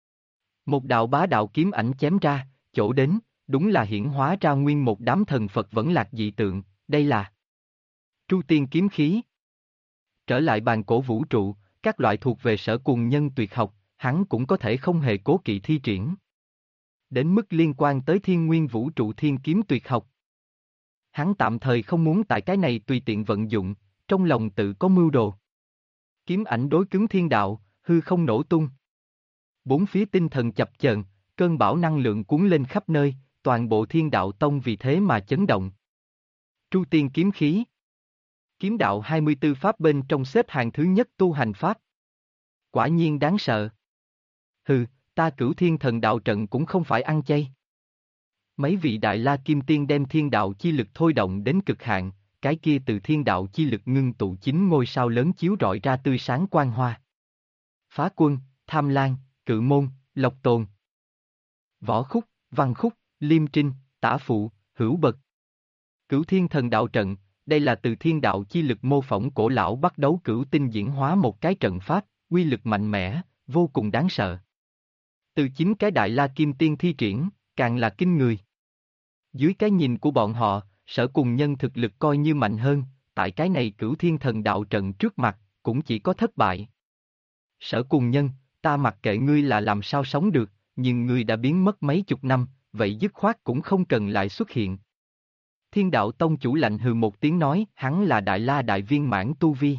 Một đạo bá đạo kiếm ảnh chém ra, chỗ đến, đúng là hiển hóa ra nguyên một đám thần Phật vẫn lạc dị tượng, đây là Tru Tiên kiếm khí. Trở lại bàn cổ vũ trụ, các loại thuộc về Sở Cùng Nhân tuyệt học, hắn cũng có thể không hề cố kỵ thi triển. Đến mức liên quan tới thiên nguyên vũ trụ thiên kiếm tuyệt học. Hắn tạm thời không muốn tại cái này tùy tiện vận dụng, trong lòng tự có mưu đồ. Kiếm ảnh đối cứng thiên đạo, hư không nổ tung. Bốn phía tinh thần chập chờn, cơn bão năng lượng cuốn lên khắp nơi, toàn bộ Thiên Đạo Tông vì thế mà chấn động. Tru Tiên kiếm khí. Kiếm đạo 24 pháp bên trong xếp hạng thứ nhất tu hành pháp. Quả nhiên đáng sợ. Hừ, ta Cửu Thiên Thần Đạo trận cũng không phải ăn chay. Mấy vị Đại La Kim Tiên đem thiên đạo chi lực thôi động đến cực hạn, cái kia từ thiên đạo chi lực ngưng tụ 9 ngôi sao lớn chiếu rọi ra tươi sáng quang hoa. Phá Quân, Tham Lan, Cự Môn, Lộc Tồn, Võ Khúc, Văn Khúc, Liêm Trinh, Tả Phụ, Hữu Bật. Cửu Thiên Thần Đạo trận, đây là từ thiên đạo chi lực mô phỏng cổ lão bắt đấu cửu tinh diễn hóa một cái trận pháp, uy lực mạnh mẽ, vô cùng đáng sợ. Từ chính cái Đại La Kim Tiên thi triển, càng là kinh người. Dưới cái nhìn của bọn họ, Sở Cùng Nhân thực lực coi như mạnh hơn, tại cái này Cửu Thiên Thần Đạo trận trước mặt, cũng chỉ có thất bại. Sở Cùng Nhân, ta mặc kệ ngươi là làm sao sống được, nhưng ngươi đã biến mất mấy chục năm, vậy dứt khoát cũng không cần lại xuất hiện. Thiên Đạo Tông chủ lạnh hừ một tiếng nói, hắn là Đại La Đại Viên Mãn tu vi.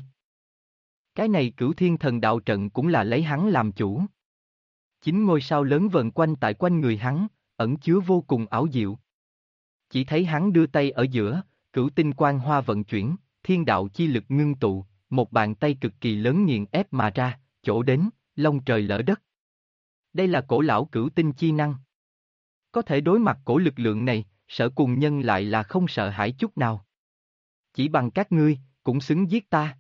Cái này Cửu Thiên Thần Đạo trận cũng là lấy hắn làm chủ. Chính ngôi sao lớn vần quanh tại quanh người hắn, ẩn chứa vô cùng ảo diệu. Chỉ thấy hắn đưa tay ở giữa, cửu tinh quang hoa vận chuyển, thiên đạo chi lực ngưng tụ, một bàn tay cực kỳ lớn nghiền ép mà ra, chỗ đến, long trời lỡ đất. Đây là cổ lão cửu tinh chi năng. Có thể đối mặt cổ lực lượng này, Sở Cùng Nhân lại là không sợ hãi chút nào. Chỉ bằng các ngươi, cũng xứng giết ta.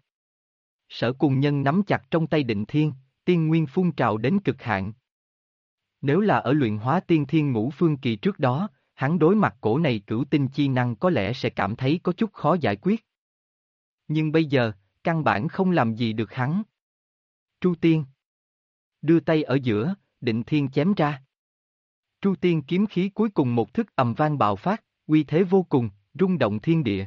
Sở Cùng Nhân nắm chặt trong tay Định Thiên, tiên nguyên phun trào đến cực hạn. Nếu là ở luyện hóa tiên thiên ngũ phương kỳ trước đó, hắn đối mặt cổ này cửu tinh chi năng có lẽ sẽ cảm thấy có chút khó giải quyết. Nhưng bây giờ, căn bản không làm gì được hắn. Tru Tiên đưa tay ở giữa, Định Thiên chém ra. Tru Tiên kiếm khí cuối cùng một thức ầm vang bạo phát, uy thế vô cùng, rung động thiên địa.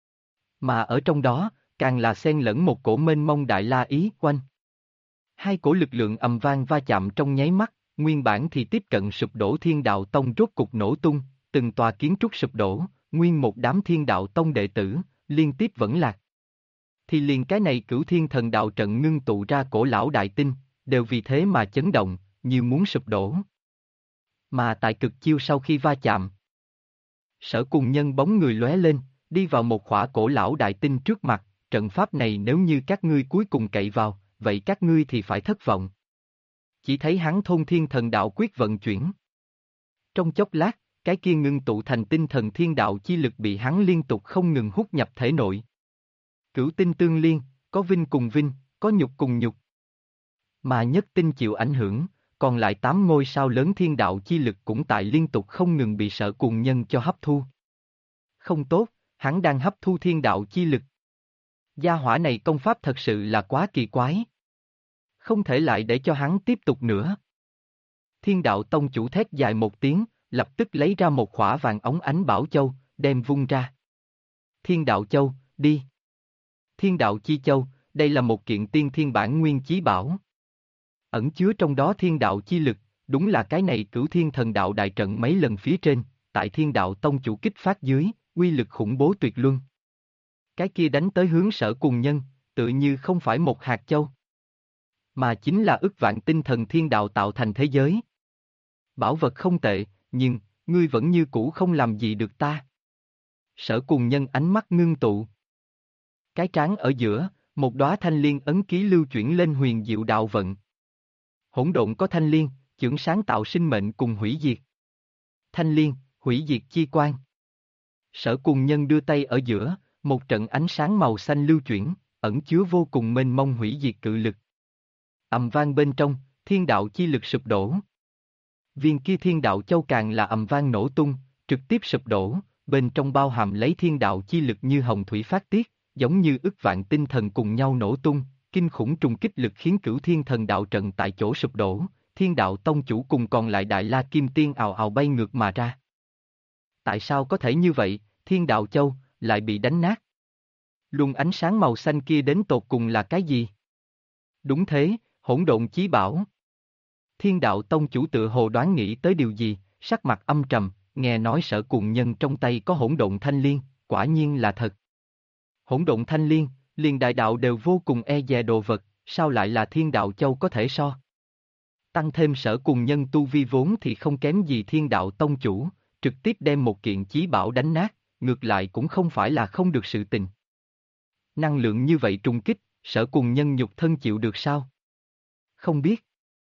Mà ở trong đó, càng là xen lẫn một cổ mênh mông đại la ý quanh. Hai cổ lực lượng ầm vang va chạm trong nháy mắt, nguyên bản thì tiếp cận sụp đổ Thiên Đạo Tông rốt cục nổ tung, từng tòa kiến trúc sụp đổ, nguyên một đám Thiên Đạo Tông đệ tử, liên tiếp vẫn lạc. Thì liền cái này Cửu Thiên Thần Đạo trận ngưng tụ ra cổ lão đại tinh, đều vì thế mà chấn động, như muốn sụp đổ. Mà tại cực chiêu sau khi va chạm, Sở Cùng Nhân bóng người lóe lên, đi vào một khỏa cổ lão đại tinh trước mặt, trận pháp này nếu như các ngươi cuối cùng cậy vào, vậy các ngươi thì phải thất vọng. Chỉ thấy hắn Thôn Thiên Thần Đạo quyết vận chuyển. Trong chốc lát, cái kia ngưng tụ thành tinh thần thiên đạo chi lực bị hắn liên tục không ngừng hút nhập thể nội. Cửu tinh tương liên, có vinh cùng vinh, có nhục cùng nhục. Mà nhất tinh chịu ảnh hưởng, còn lại 8 ngôi sao lớn thiên đạo chi lực cũng tại liên tục không ngừng bị Sở Cùng Nhân cho hấp thu. Không tốt, hắn đang hấp thu thiên đạo chi lực. Gia hỏa này công pháp thật sự là quá kỳ quái. Không thể lại để cho hắn tiếp tục nữa. Thiên Đạo Tông chủ thét dài một tiếng, lập tức lấy ra một khỏa vàng óng ánh bảo châu, đem vung ra. Thiên Đạo Châu, đi. Thiên Đạo Chi Châu, đây là một kiện tiên thiên bản nguyên chí bảo. Ẩn chứa trong đó thiên đạo chi lực, đúng là cái này Cửu Thiên Thần Đạo đại trận mấy lần phía trên, tại Thiên Đạo Tông chủ kích phát dưới, uy lực khủng bố tuyệt luân. Cái kia đánh tới hướng Sở Cùng Nhân, tự như không phải một hạt châu, mà chính là ức vạn tinh thần thiên đạo tạo thành thế giới. Bảo vật không tệ, nhưng, ngươi vẫn như cũ không làm gì được ta. Sở Cùng Nhân ánh mắt ngưng tụ. Cái trán ở giữa, một đóa thanh liên ấn ký lưu chuyển lên huyền diệu đạo vận. Hỗn độn có thanh liên, chưởng sáng tạo sinh mệnh cùng hủy diệt. Thanh liên, hủy diệt chi quan. Sở Cùng Nhân đưa tay ở giữa, một trận ánh sáng màu xanh lưu chuyển, ẩn chứa vô cùng mênh mông hủy diệt cự lực. Ầm vang bên trong, thiên đạo chi lực sụp đổ. Viên kia thiên đạo châu càng là ầm vang nổ tung, trực tiếp sụp đổ, bên trong bao hàm lấy thiên đạo chi lực như hồng thủy phát tiết, giống như ức vạn tinh thần cùng nhau nổ tung, kinh khủng trùng kích lực khiến Cửu Thiên Thần Đạo trận tại chỗ sụp đổ, Thiên Đạo Tông chủ cùng còn lại Đại La Kim Tiên ào ào bay ngược mà ra. Tại sao có thể như vậy, Thiên Đạo Châu lại bị đánh nát? Luồng ánh sáng màu xanh kia đến tột cùng là cái gì? Đúng thế, hỗn độn chí bảo. Thiên Đạo Tông chủ tựa hồ đoán nghĩ tới điều gì, sắc mặt âm trầm, nghe nói Sở Cùng Nhân trong tay có hỗn độn thanh liên, quả nhiên là thật. Hỗn độn thanh liên, liền đại đạo đều vô cùng e dè đồ vật, sao lại là Thiên Đạo Châu có thể so? Tăng thêm Sở Cùng Nhân tu vi vốn thì không kém gì Thiên Đạo Tông chủ, trực tiếp đem một kiện chí bảo đánh nát, ngược lại cũng không phải là không được sự tình. Năng lượng như vậy trùng kích, Sở Cùng Nhân nhục thân chịu được sao? Không biết.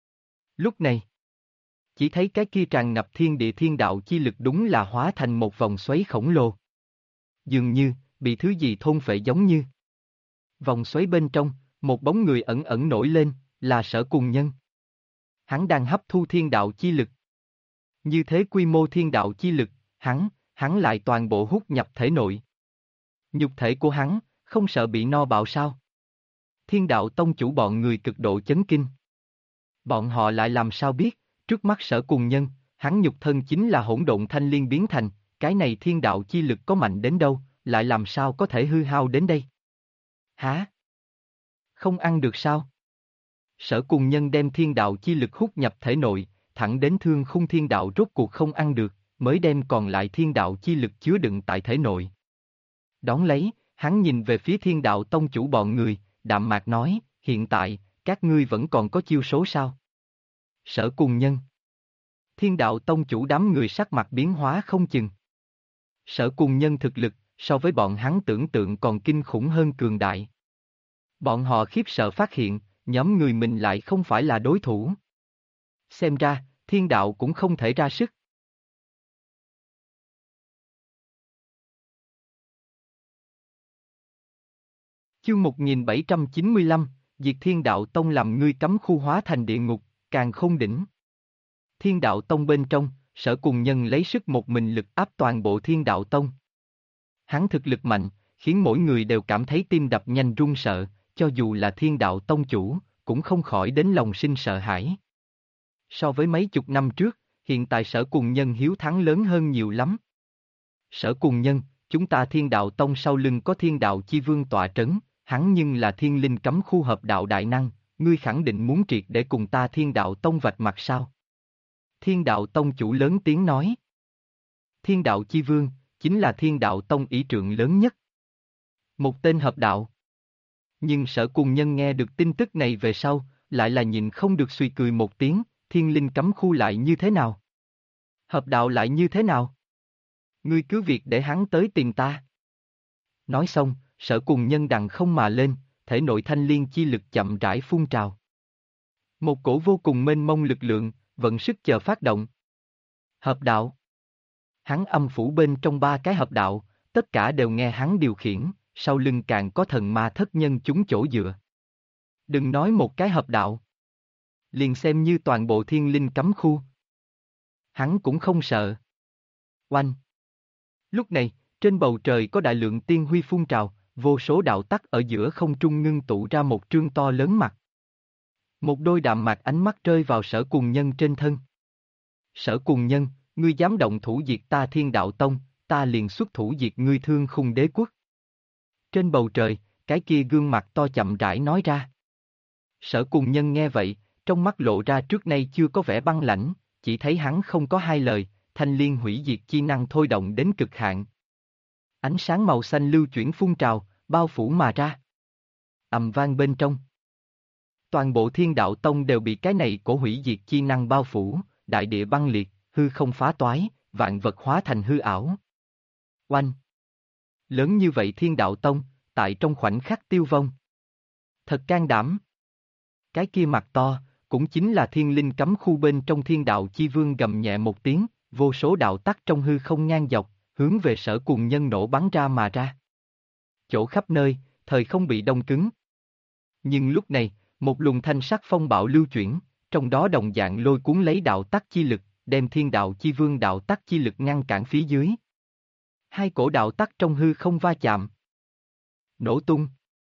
Lúc này, chỉ thấy cái kia tràn ngập thiên địa thiên đạo chi lực đúng là hóa thành một vòng xoáy khổng lồ. Dường như, bị thứ gì thôn phệ giống như. Vòng xoáy bên trong, một bóng người ẩn ẩn nổi lên, là Sở Cùng Nhân. Hắn đang hấp thu thiên đạo chi lực. Như thế quy mô thiên đạo chi lực, hắn lại toàn bộ hút nhập thể nội. Nhục thể của hắn, không sợ bị no bạo sao? Thiên Đạo Tông chủ bọn người cực độ chấn kinh. Bọn họ lại làm sao biết, Trước mắt Sở Cùng Nhân, hắn nhục thân chính là hỗn độn thanh liên biến thành, cái này thiên đạo chi lực có mạnh đến đâu, lại làm sao có thể hư hao đến đây? Hả? Không ăn được sao? Sở Cùng Nhân đem thiên đạo chi lực hút nhập thể nội, thẳng đến thương khung thiên đạo rốt cuộc không ăn được, mới đem còn lại thiên đạo chi lực chứa đựng tại thể nội. Đón lấy, hắn nhìn về phía thiên đạo tông chủ bọn người, đạm mạc nói, hiện tại, các ngươi vẫn còn có chiêu số sao? Sở Cùng Nhân. Thiên đạo tông chủ đám người sắc mặt biến hóa không chừng. Sở Cùng Nhân thực lực, so với bọn hắn tưởng tượng còn kinh khủng hơn cường đại. Bọn họ khiếp sợ phát hiện, nhóm người mình lại không phải là đối thủ. Xem ra, thiên đạo cũng không thể ra sức. Chương 1795, Diệt Thiên Đạo Tông làm ngươi cấm khu hóa thành địa ngục, càng không đỉnh. Thiên Đạo Tông bên trong, Sở Cùng Nhân lấy sức một mình lực áp toàn bộ Thiên Đạo Tông. Hắn thực lực mạnh, khiến mỗi người đều cảm thấy tim đập nhanh run sợ, cho dù là Thiên Đạo Tông chủ, cũng không khỏi đến lòng sinh sợ hãi. So với mấy chục năm trước, hiện tại Sở Cùng Nhân hiếu thắng lớn hơn nhiều lắm. Sở Cùng Nhân, chúng ta Thiên Đạo Tông sau lưng có Thiên Đạo Chi Vương tọa trấn, hắn nhưng là thiên linh cấm khu hợp đạo đại năng, ngươi khẳng định muốn triệt để cùng ta Thiên Đạo Tông vạch mặt sao? Thiên Đạo Tông chủ lớn tiếng nói. Thiên Đạo Chi Vương, chính là Thiên Đạo Tông ỷ trượng lớn nhất. Một tên hợp đạo. Nhưng Sở Cùng Nhân nghe được tin tức này về sau, lại là nhìn không được suy cười một tiếng, thiên linh cấm khu lại như thế nào? Hợp đạo lại như thế nào? Ngươi cứ việc để hắn tới tìm ta. Nói xong, Sở Cùng Nhân đằng không mà lên, thể nội thanh liên chi lực chậm rãi phun trào. Một cổ vô cùng mênh mông lực lượng, vận sức chờ phát động. Hợp đạo. Hắn âm phủ bên trong ba cái hợp đạo, tất cả đều nghe hắn điều khiển, sau lưng càng có thần ma thất nhân chúng chỗ dựa. Đừng nói một cái hợp đạo. Liền xem như toàn bộ thiên linh cấm khu. Hắn cũng không sợ. Oanh. Lúc này, trên bầu trời có đại lượng tiên huy phun trào, vô số đạo tắc ở giữa không trung ngưng tụ ra một trương to lớn mặt. Một đôi đạm mạc ánh mắt rơi vào Sở Cùng Nhân trên thân. Sở Cùng Nhân, ngươi dám động thủ diệt ta Thiên Đạo Tông, ta liền xuất thủ diệt ngươi Thương Khung Đế Quốc. Trên bầu trời, cái kia gương mặt to chậm rãi nói ra. Sở Cùng Nhân nghe vậy, trong mắt lộ ra trước nay chưa có vẻ băng lãnh, chỉ thấy hắn không có hai lời, thanh liên hủy diệt chi năng thôi động đến cực hạn. Ánh sáng màu xanh lưu chuyển phun trào, bao phủ mà ra. Ầm vang bên trong. Toàn bộ Thiên Đạo Tông đều bị cái này cổ hủy diệt chi năng bao phủ, đại địa băng liệt, hư không phá toái, vạn vật hóa thành hư ảo. Oanh! Lớn như vậy Thiên Đạo Tông, tại trong khoảnh khắc tiêu vong. Thật can đảm. Cái kia mặt to, cũng chính là thiên linh cấm khu bên trong Thiên Đạo Chi Vương gầm nhẹ một tiếng, vô số đạo tắc trong hư không ngang dọc, hướng về Sở Cùng Nhân nổ bắn ra mà ra. Chỗ khắp nơi, thời không bị đông cứng. Nhưng lúc này, một luồng thanh sắc phong bạo lưu chuyển, trong đó đồng dạng lôi cuốn lấy đạo tắc chi lực, đem Thiên Đạo Chi Vương đạo tắc chi lực ngăn cản phía dưới. Hai cổ đạo tắc trong hư không va chạm. Nổ tung.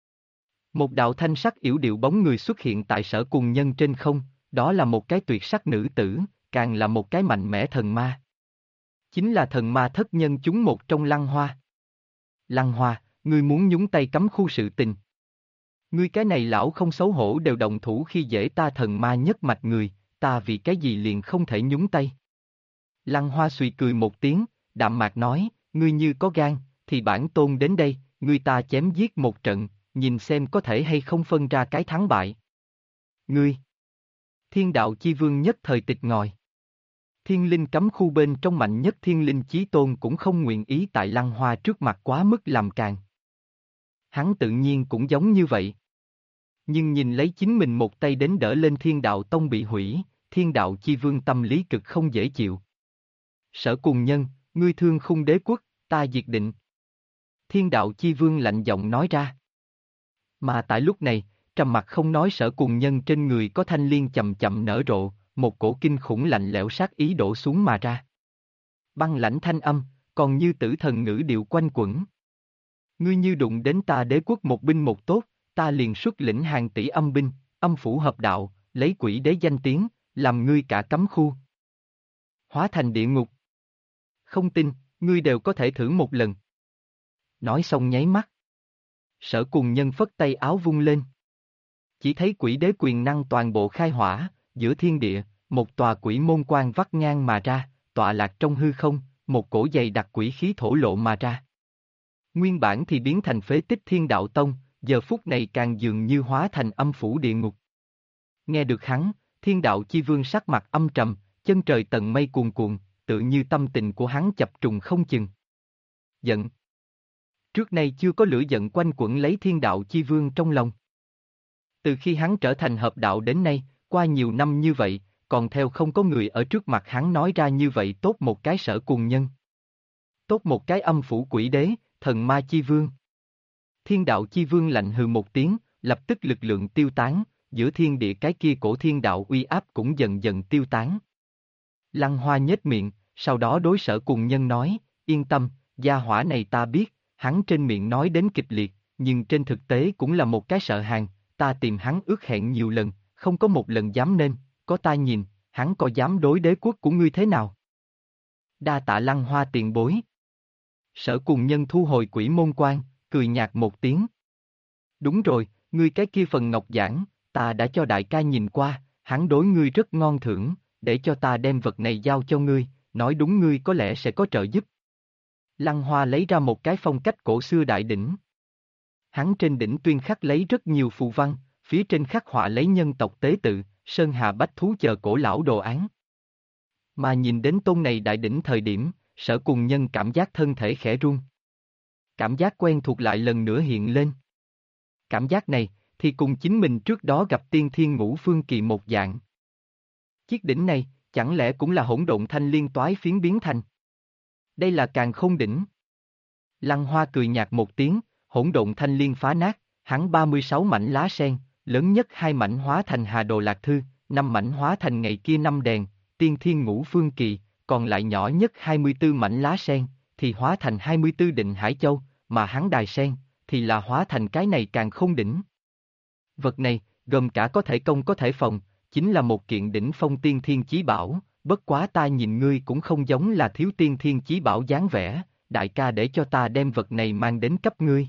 Một đạo thanh sắc yểu điệu bóng người xuất hiện tại Sở Cùng Nhân trên không, đó là một cái tuyệt sắc nữ tử, càng là một cái mạnh mẽ thần ma. Chính là thần ma thất nhân chúng một trong Lăng Hoa. Lăng Hoa, ngươi muốn nhúng tay cấm khu sự tình. Ngươi cái này lão không xấu hổ đều động thủ khi dễ ta thần ma nhất mạch người, ta vì cái gì liền không thể nhúng tay. Lăng Hoa suy cười một tiếng, đạm mạc nói, ngươi như có gan, thì bản tôn đến đây, ngươi ta chém giết một trận, nhìn xem có thể hay không phân ra cái thắng bại. Ngươi! Thiên Đạo Chi Vương nhất thời tịch ngòi. Thiên linh cấm khu bên trong mạnh nhất thiên linh chí tôn cũng không nguyện ý tại Lăng Hoa trước mặt quá mức làm càng. Hắn tự nhiên cũng giống như vậy. Nhưng nhìn lấy chính mình một tay đến đỡ lên Thiên Đạo Tông bị hủy, Thiên Đạo Chi Vương tâm lý cực không dễ chịu. Sở Cùng Nhân, ngươi Thương Khung Đế Quốc, ta diệt định. Thiên Đạo Chi Vương lạnh giọng nói ra. Mà tại lúc này, trầm mặc không nói Sở Cùng Nhân trên người có thanh liên chậm chậm nở rộ, một cổ kinh khủng lạnh lẽo sát ý đổ xuống mà ra. Băng lãnh thanh âm, còn như tử thần ngữ điệu quanh quẩn. Ngươi như đụng đến ta đế quốc một binh một tốt, ta liền xuất lĩnh hàng tỷ âm binh, âm phủ hợp đạo, lấy quỷ đế danh tiếng, làm ngươi cả cấm khu hóa thành địa ngục. Không tin, ngươi đều có thể thử một lần. Nói xong nháy mắt. Sở Cùng Nhân phất tay áo vung lên. Chỉ thấy quỷ đế quyền năng toàn bộ khai hỏa, giữa thiên địa, một tòa quỷ môn quan vắt ngang mà ra, tọa lạc trong hư không, một cổ dày đặc quỷ khí thổ lộ mà ra. Nguyên bản thì biến thành phế tích Thiên Đạo Tông, giờ phút này càng dường như hóa thành âm phủ địa ngục. Nghe được hắn, Thiên Đạo Chi Vương sắc mặt âm trầm, chân trời tầng mây cuồn cuộn, tự như tâm tình của hắn chập trùng không chừng. Giận. Trước nay chưa có lửa giận quanh quẩn lấy Thiên Đạo Chi Vương trong lòng. Từ khi hắn trở thành hợp đạo đến nay, qua nhiều năm như vậy, còn theo không có người ở trước mặt hắn nói ra như vậy tốt một cái Sở Cùng Nhân. Tốt một cái âm phủ quỷ đế, thần ma chi vương. Thiên Đạo Chi Vương lạnh hừ một tiếng, lập tức lực lượng tiêu tán, giữa thiên địa cái kia cổ thiên đạo uy áp cũng dần dần tiêu tán. Lăng Hoa nhếch miệng, sau đó đối Sở Cùng Nhân nói, yên tâm, gia hỏa này ta biết, hắn trên miệng nói đến kịch liệt, nhưng trên thực tế cũng là một cái sợ hàng, ta tìm hắn ước hẹn nhiều lần, không có một lần dám nên, có ta nhìn, hắn có dám đối đế quốc của ngươi thế nào? Đa tạ Lăng Hoa tiền bối. Sở Cùng Nhân thu hồi quỷ môn quan, cười nhạt một tiếng. Đúng rồi, ngươi cái kia phần ngọc giản, ta đã cho đại ca nhìn qua, hắn đối ngươi rất ngon thưởng, để cho ta đem vật này giao cho ngươi, nói đúng ngươi có lẽ sẽ có trợ giúp. Lăng Hoa lấy ra một cái phong cách cổ xưa đại đỉnh. Hắn trên đỉnh tuyên khắc lấy rất nhiều phù văn, phía trên khắc họa lấy nhân tộc tế tự, sơn hà bách thú chờ cổ lão đồ án. Mà nhìn đến tôn này đại đỉnh thời điểm, Sở Cùng Nhân cảm giác thân thể khẽ run. Cảm giác quen thuộc lại lần nữa hiện lên. Cảm giác này, thì cùng chính mình trước đó gặp tiên thiên ngũ phương kỳ một dạng. Chiếc đỉnh này, chẳng lẽ cũng là hỗn độn thanh liên toái phiến biến thành? Đây là càn khôn đỉnh. Lăng Hoa cười nhạt một tiếng, hỗn độn thanh liên phá nát, hắn 36 mảnh lá sen, lớn nhất 2 mảnh hóa thành Hà Đồ Lạc Thư, 5 mảnh hóa thành ngày kia năm đèn, tiên thiên ngũ phương kỳ, còn lại nhỏ nhất 24 mảnh lá sen, thì hóa thành 24 định Hải Châu, mà hắn đài sen, thì là hóa thành cái này càng không đỉnh. Vật này, gồm cả có thể công có thể phòng, chính là một kiện đỉnh phong tiên thiên chí bảo, bất quá ta nhìn ngươi cũng không giống là thiếu tiên thiên chí bảo dáng vẻ, đại ca để cho ta đem vật này mang đến cấp ngươi.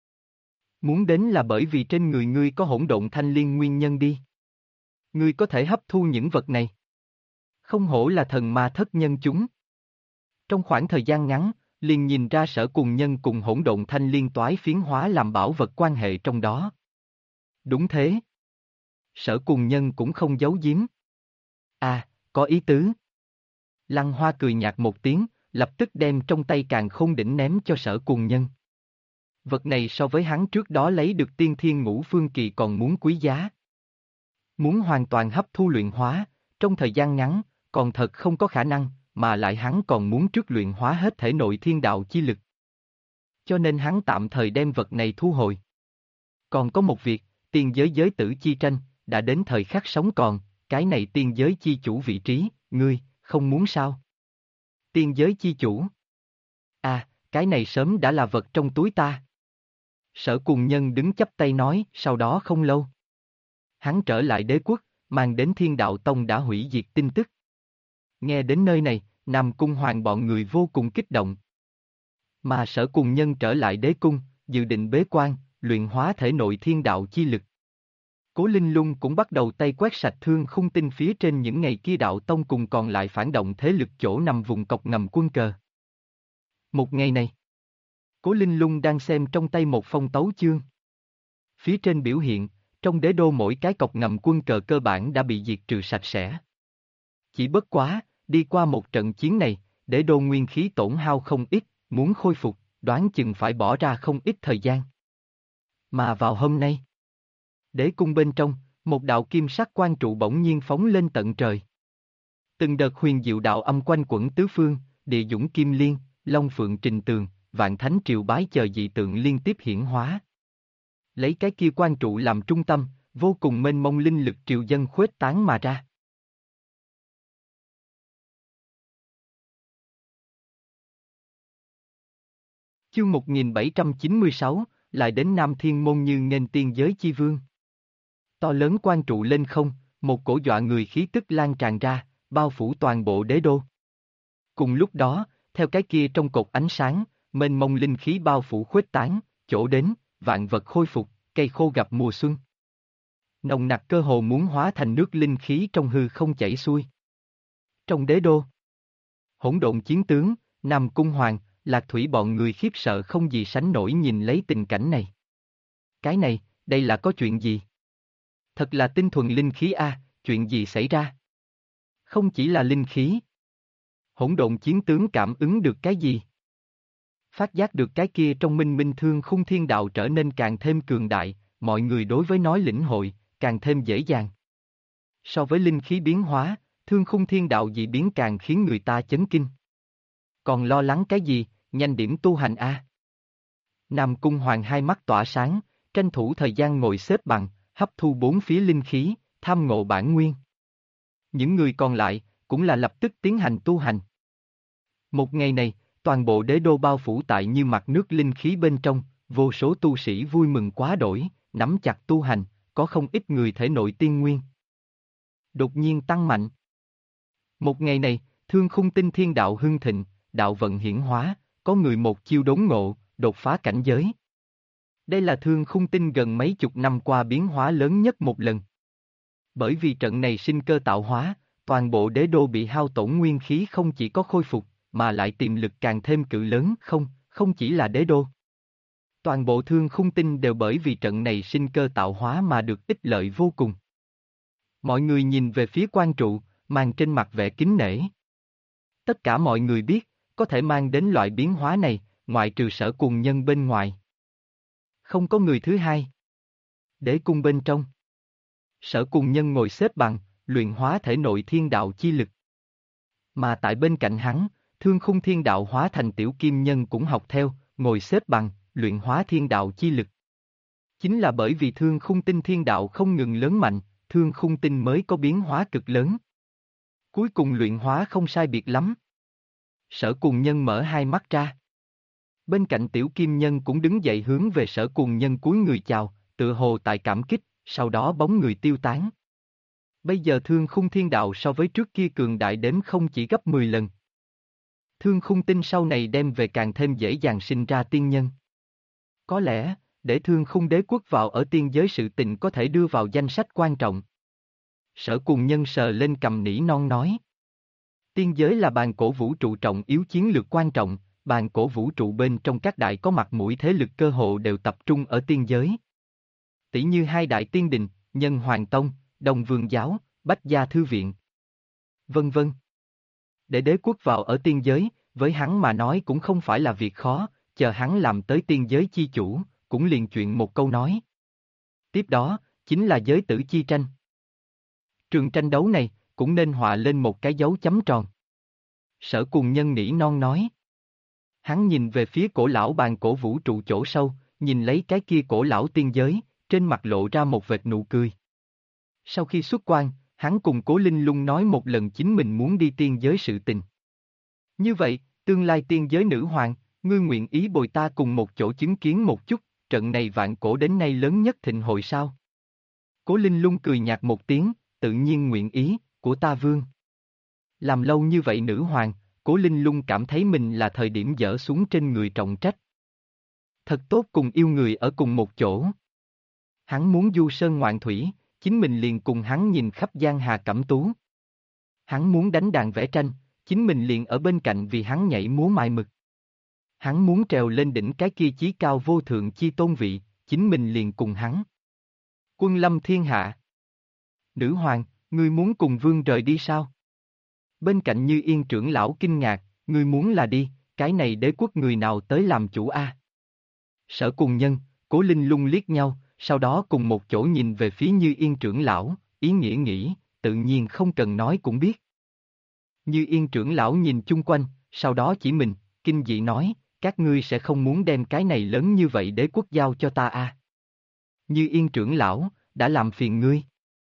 Muốn đến là bởi vì trên người ngươi có hỗn độn thanh liên nguyên nhân đi. Ngươi có thể hấp thu những vật này. Không hổ là thần ma thất nhân chúng. Trong khoảng thời gian ngắn, liền nhìn ra Sở Cùng Nhân cùng hỗn độn thanh liên toái phiến hóa làm bảo vật quan hệ trong đó. Đúng thế. Sở Cùng Nhân cũng không giấu giếm. À, có ý tứ. Lăng Hoa cười nhạt một tiếng, lập tức đem trong tay càn khôn đỉnh ném cho Sở Cùng Nhân. Vật này so với hắn trước đó lấy được tiên thiên ngũ phương kỳ còn muốn quý giá. Muốn hoàn toàn hấp thu luyện hóa, trong thời gian ngắn, còn thật không có khả năng, mà lại hắn còn muốn trước luyện hóa hết thể nội thiên đạo chi lực. Cho nên hắn tạm thời đem vật này thu hồi. Còn có một việc, tiên giới giới tử chi tranh, đã đến thời khắc sống còn, cái này tiên giới chi chủ vị trí, ngươi, không muốn sao? Tiên giới chi chủ? À, cái này sớm đã là vật trong túi ta. Sở Cùng Nhân đứng chắp tay nói, sau đó không lâu. Hắn trở lại đế quốc, mang đến Thiên Đạo Tông đã hủy diệt tin tức. Nghe đến nơi này, Nam Cung Hoàng bọn người vô cùng kích động. Mà Sở Cùng Nhân trở lại đế cung, dự định bế quan, luyện hóa thể nội thiên đạo chi lực. Cố Linh Lung cũng bắt đầu tay quét sạch thương khung tinh phía trên những ngày kia đạo tông cùng còn lại phản động thế lực chỗ nằm vùng cọc ngầm quân cờ. Một ngày này, Cố Linh Lung đang xem trong tay một phong tấu chương. Phía trên biểu hiện, trong đế đô mỗi cái cọc ngầm quân cờ cơ bản đã bị diệt trừ sạch sẽ. Chỉ bất quá, đi qua một trận chiến này, đế đô nguyên khí tổn hao không ít, muốn khôi phục, đoán chừng phải bỏ ra không ít thời gian. Mà vào hôm nay, đế cung bên trong, một đạo kim sắc quan trụ bỗng nhiên phóng lên tận trời. Từng đợt huyền diệu đạo âm quanh quẩn tứ phương, địa dũng kim liên, long phượng trình tường, vạn thánh triều bái chờ dị tượng liên tiếp hiển hóa. Lấy cái kia quan trụ làm trung tâm, vô cùng mênh mông linh lực triều dân khuếch tán mà ra. Chương 1796, lại đến Nam Thiên Môn như nghênh tiên giới chi vương. To lớn quan trụ lên không, Một cổ dọa người khí tức lan tràn ra, bao phủ toàn bộ đế đô. Cùng lúc đó, theo cái kia trong cột ánh sáng, mênh mông linh khí bao phủ khuếch tán, chỗ đến, vạn vật khôi phục, cây khô gặp mùa xuân. Nồng nặc cơ hồ muốn hóa thành nước linh khí trong hư không chảy xuôi. Trong đế đô, hỗn độn chiến tướng, Nam Cung Hoàng, Lạc Thủy bọn người khiếp sợ không gì sánh nổi nhìn lấy tình cảnh này. Cái này, đây là có chuyện gì? Thật là tinh thuần linh khí a, chuyện gì xảy ra? Không chỉ là linh khí. Hỗn độn chiến tướng cảm ứng được cái gì? Phát giác được cái kia trong minh minh thương khung thiên đạo trở nên càng thêm cường đại, mọi người đối với nói lĩnh hội, càng thêm dễ dàng. So với linh khí biến hóa, thương khung thiên đạo dị biến càng khiến người ta chấn kinh. Còn lo lắng cái gì, nhanh điểm tu hành a. Nam Cung Hoàng hai mắt tỏa sáng, tranh thủ thời gian ngồi xếp bằng, hấp thu bốn phía linh khí, tham ngộ bản nguyên. Những người còn lại, cũng là lập tức tiến hành tu hành. Một ngày này, toàn bộ đế đô bao phủ tại như mặt nước linh khí bên trong, vô số tu sĩ vui mừng quá đổi, nắm chặt tu hành, có không ít người thể nội tiên nguyên. Đột nhiên tăng mạnh. Một ngày này, thương khung tinh thiên đạo hưng thịnh, đạo vận hiển hóa, có người một chiêu đốn ngộ, đột phá cảnh giới. Đây là thương khung tinh gần mấy chục năm qua biến hóa lớn nhất một lần. Bởi vì trận này sinh cơ tạo hóa, toàn bộ đế đô bị hao tổn nguyên khí không chỉ có khôi phục, mà lại tiềm lực càng thêm cự lớn, không chỉ là đế đô. Toàn bộ thương khung tinh đều bởi vì trận này sinh cơ tạo hóa mà được ích lợi vô cùng. Mọi người nhìn về phía quan trụ, mang trên mặt vẻ kính nể. Tất cả mọi người biết, có thể mang đến loại biến hóa này, ngoại trừ Sở Cùng Nhân bên ngoài. Không có người thứ hai. Đế cung bên trong. Sở Cùng Nhân ngồi xếp bằng, luyện hóa thể nội thiên đạo chi lực. Mà tại bên cạnh hắn, thương khung thiên đạo hóa thành tiểu kim nhân cũng học theo, ngồi xếp bằng, luyện hóa thiên đạo chi lực. Chính là bởi vì thương khung tinh thiên đạo không ngừng lớn mạnh, thương khung tinh mới có biến hóa cực lớn. Cuối cùng luyện hóa không sai biệt lắm. Sở Cùng Nhân mở hai mắt ra. Bên cạnh tiểu kim nhân cũng đứng dậy hướng về Sở Cùng Nhân cúi người chào, tựa hồ tại cảm kích, sau đó bóng người tiêu tán. Bây giờ thương khung thiên đạo so với trước kia cường đại đếm không chỉ gấp 10 lần. Thương khung tinh sau này đem về càng thêm dễ dàng sinh ra tiên nhân. Có lẽ, để thương khung đế quốc vào ở tiên giới sự tình có thể đưa vào danh sách quan trọng. Sở Cùng Nhân sờ lên cầm nỉ non nói. Tiên giới là bàn cổ vũ trụ trọng yếu chiến lược quan trọng, bàn cổ vũ trụ bên trong các đại có mặt mũi thế lực cơ hồ đều tập trung ở tiên giới. Tỷ như hai đại tiên đình, Nhân Hoàng Tông, Đông Vương Giáo, Bách Gia Thư Viện. Vân vân. Để đế quốc vào ở tiên giới, với hắn mà nói cũng không phải là việc khó, chờ hắn làm tới tiên giới chi chủ, cũng liền chuyện một câu nói. Tiếp đó, chính là giới tử chi tranh. Trường tranh đấu này, cũng nên họa lên một cái dấu chấm tròn. Sở Cùng Nhân nỉ non nói. Hắn nhìn về phía cổ lão bàn cổ vũ trụ chỗ sâu, nhìn lấy cái kia cổ lão tiên giới, trên mặt lộ ra một vệt nụ cười. Sau khi xuất quan, hắn cùng Cố Linh Lung nói một lần chính mình muốn đi tiên giới sự tình. Như vậy, tương lai tiên giới nữ hoàng, ngươi nguyện ý bồi ta cùng một chỗ chứng kiến một chút, trận này vạn cổ đến nay lớn nhất thịnh hội sao? Cố Linh Lung cười nhạt một tiếng, tự nhiên nguyện ý, của ta vương. Làm lâu như vậy nữ hoàng, Cố Linh Lung cảm thấy mình là thời điểm dỡ xuống trên người trọng trách. Thật tốt cùng yêu người ở cùng một chỗ. Hắn muốn du sơn ngoạn thủy, chính mình liền cùng hắn nhìn khắp giang hà cẩm tú. Hắn muốn đánh đàn vẽ tranh, chính mình liền ở bên cạnh vì hắn nhảy múa mài mực. Hắn muốn trèo lên đỉnh cái kia chí cao vô thượng chi tôn vị, chính mình liền cùng hắn. Quân lâm thiên hạ. Nữ hoàng, ngươi muốn cùng vương rời đi sao? Bên cạnh Như Yên trưởng lão kinh ngạc, ngươi muốn là đi, cái này đế quốc người nào tới làm chủ a? Sở Cùng Nhân, Cố Linh Lung liếc nhau, sau đó cùng một chỗ nhìn về phía Như Yên trưởng lão, ý nghĩa nghĩ, tự nhiên không cần nói cũng biết. Như Yên trưởng lão nhìn chung quanh, sau đó chỉ mình, kinh dị nói, các ngươi sẽ không muốn đem cái này lớn như vậy đế quốc giao cho ta a? Như Yên trưởng lão, đã làm phiền ngươi.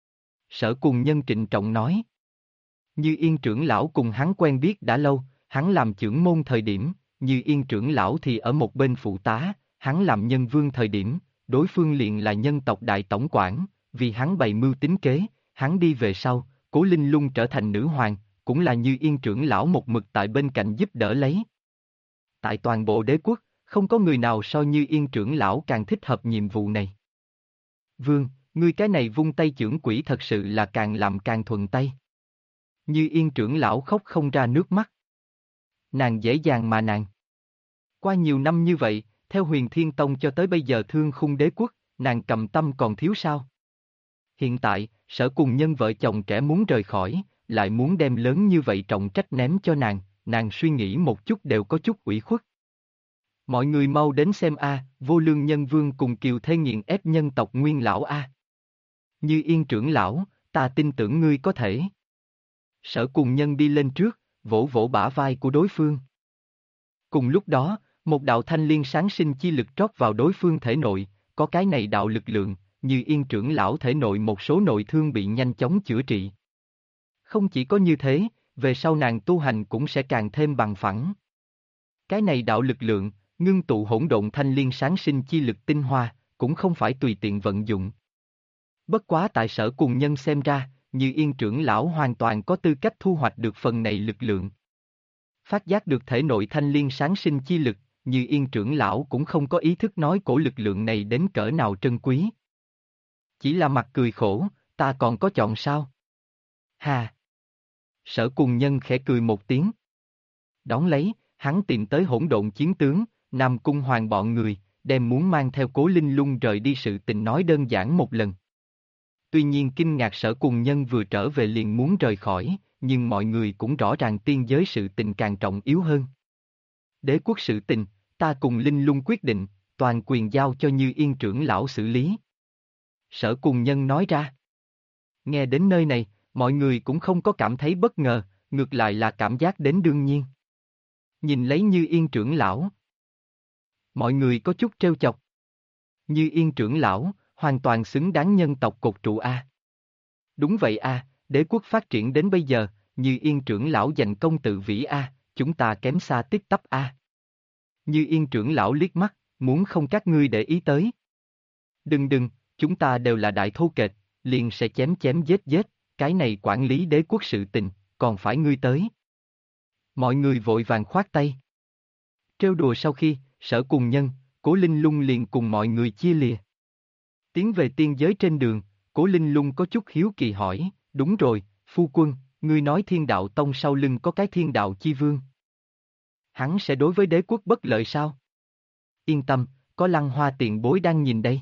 Sở Cùng Nhân trịnh trọng nói. Như Yên trưởng lão cùng hắn quen biết đã lâu, hắn làm trưởng môn thời điểm, Như Yên trưởng lão thì ở một bên phụ tá, hắn làm nhân vương thời điểm, đối phương liền là nhân tộc đại tổng quản, vì hắn bày mưu tính kế, Hắn đi về sau, Cố Linh Lung trở thành nữ hoàng, cũng là Như Yên trưởng lão một mực tại bên cạnh giúp đỡ lấy. Tại toàn bộ đế quốc, không có người nào so Như Yên trưởng lão càng thích hợp nhiệm vụ này. Vương, ngươi cái này vung tay chưởng quỷ thật sự là càng làm càng thuận tay. Như Yên trưởng lão khóc không ra nước mắt. Nàng dễ dàng mà nàng. Qua nhiều năm như vậy, theo Huyền Thiên Tông cho tới bây giờ Thương Khung đế quốc, nàng cầm tâm còn thiếu sao? Hiện tại, Sở Cùng Nhân vợ chồng trẻ muốn rời khỏi, lại muốn đem lớn như vậy trọng trách ném cho nàng suy nghĩ một chút đều có chút ủy khuất. Mọi người mau đến xem Vô Lương Nhân Vương cùng Kiều Thê nghiền ép nhân tộc Nguyên lão Như Yên trưởng lão, ta tin tưởng ngươi có thể. Sở Cùng Nhân đi lên trước, vỗ vỗ bả vai của đối phương. Cùng lúc đó, một đạo thanh liên sáng sinh chi lực trót vào đối phương thể nội, có cái này đạo lực lượng, Như Yên trưởng lão thể nội một số nội thương bị nhanh chóng chữa trị. Không chỉ có như thế, về sau nàng tu hành cũng sẽ càng thêm bằng phẳng. Cái này đạo lực lượng, ngưng tụ hỗn độn thanh liên sáng sinh chi lực tinh hoa, cũng không phải tùy tiện vận dụng. Bất quá tại Sở Cùng Nhân xem ra, Như Yên trưởng lão hoàn toàn có tư cách thu hoạch được phần này lực lượng. Phát giác được thể nội thanh liên sáng sinh chi lực, Như Yên trưởng lão cũng không có ý thức nói cổ lực lượng này đến cỡ nào trân quý. Chỉ là mặt cười khổ, ta còn có chọn sao? Hà! Sở Cùng Nhân khẽ cười một tiếng. Đón lấy, hắn tìm tới hỗn độn chiến tướng, Nam Cung Hoàng bọn người, đem muốn mang theo Cố Linh Lung rời đi sự tình nói đơn giản một lần. Tuy nhiên kinh ngạc Sở Cùng Nhân vừa trở về liền muốn rời khỏi, nhưng mọi người cũng rõ ràng tiên giới sự tình càng trọng yếu hơn. Đế quốc sự tình, ta cùng Linh Lung quyết định, toàn quyền giao cho Như Yên trưởng lão xử lý. Sở Cùng Nhân nói ra. Nghe đến nơi này, mọi người cũng không có cảm thấy bất ngờ, ngược lại là cảm giác đến đương nhiên. Nhìn lấy Như Yên trưởng lão. Mọi người có chút trêu chọc. Như Yên trưởng lão, hoàn toàn xứng đáng nhân tộc cột trụ Đúng vậy đế quốc phát triển đến bây giờ, Như Yên trưởng lão giành công tự vĩ chúng ta kém xa tích tắp Như Yên trưởng lão liếc mắt, muốn không các ngươi để ý tới. Đừng, chúng ta đều là đại thô kệch, liền sẽ chém chém giết, cái này quản lý đế quốc sự tình, còn phải ngươi tới. Mọi người vội vàng khoát tay. Trêu đùa sau khi, Sở Cùng Nhân, Cố Linh Lung liền cùng mọi người chia lìa. Tiến về tiên giới trên đường, Cố Linh Lung có chút hiếu kỳ hỏi, đúng rồi, phu quân, ngươi nói Thiên Đạo Tông sau lưng có cái Thiên Đạo Chi Vương. Hắn sẽ đối với đế quốc bất lợi sao? Yên tâm, có Lăng Hoa tiền bối đang nhìn đây.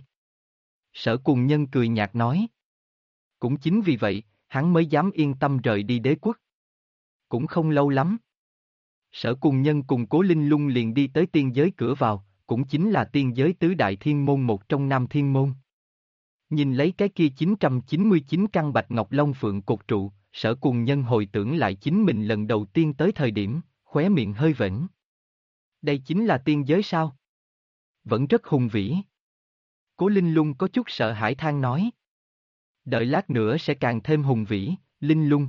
Sở Cùng Nhân cười nhạt nói. Cũng chính vì vậy, hắn mới dám yên tâm rời đi đế quốc. Cũng không lâu lắm. Sở Cùng Nhân cùng Cố Linh Lung liền đi tới tiên giới cửa vào, cũng chính là tiên giới tứ đại thiên môn một trong Nam Thiên Môn. Nhìn lấy cái kia 999 căn bạch ngọc long phượng cột trụ, Sở Cùng Nhân hồi tưởng lại chính mình lần đầu tiên tới thời điểm, khóe miệng hơi vểnh. Đây chính là tiên giới sao? Vẫn rất hùng vĩ. Cố Linh Lung có chút sợ hãi than nói. Đợi lát nữa sẽ càng thêm hùng vĩ, Linh Lung.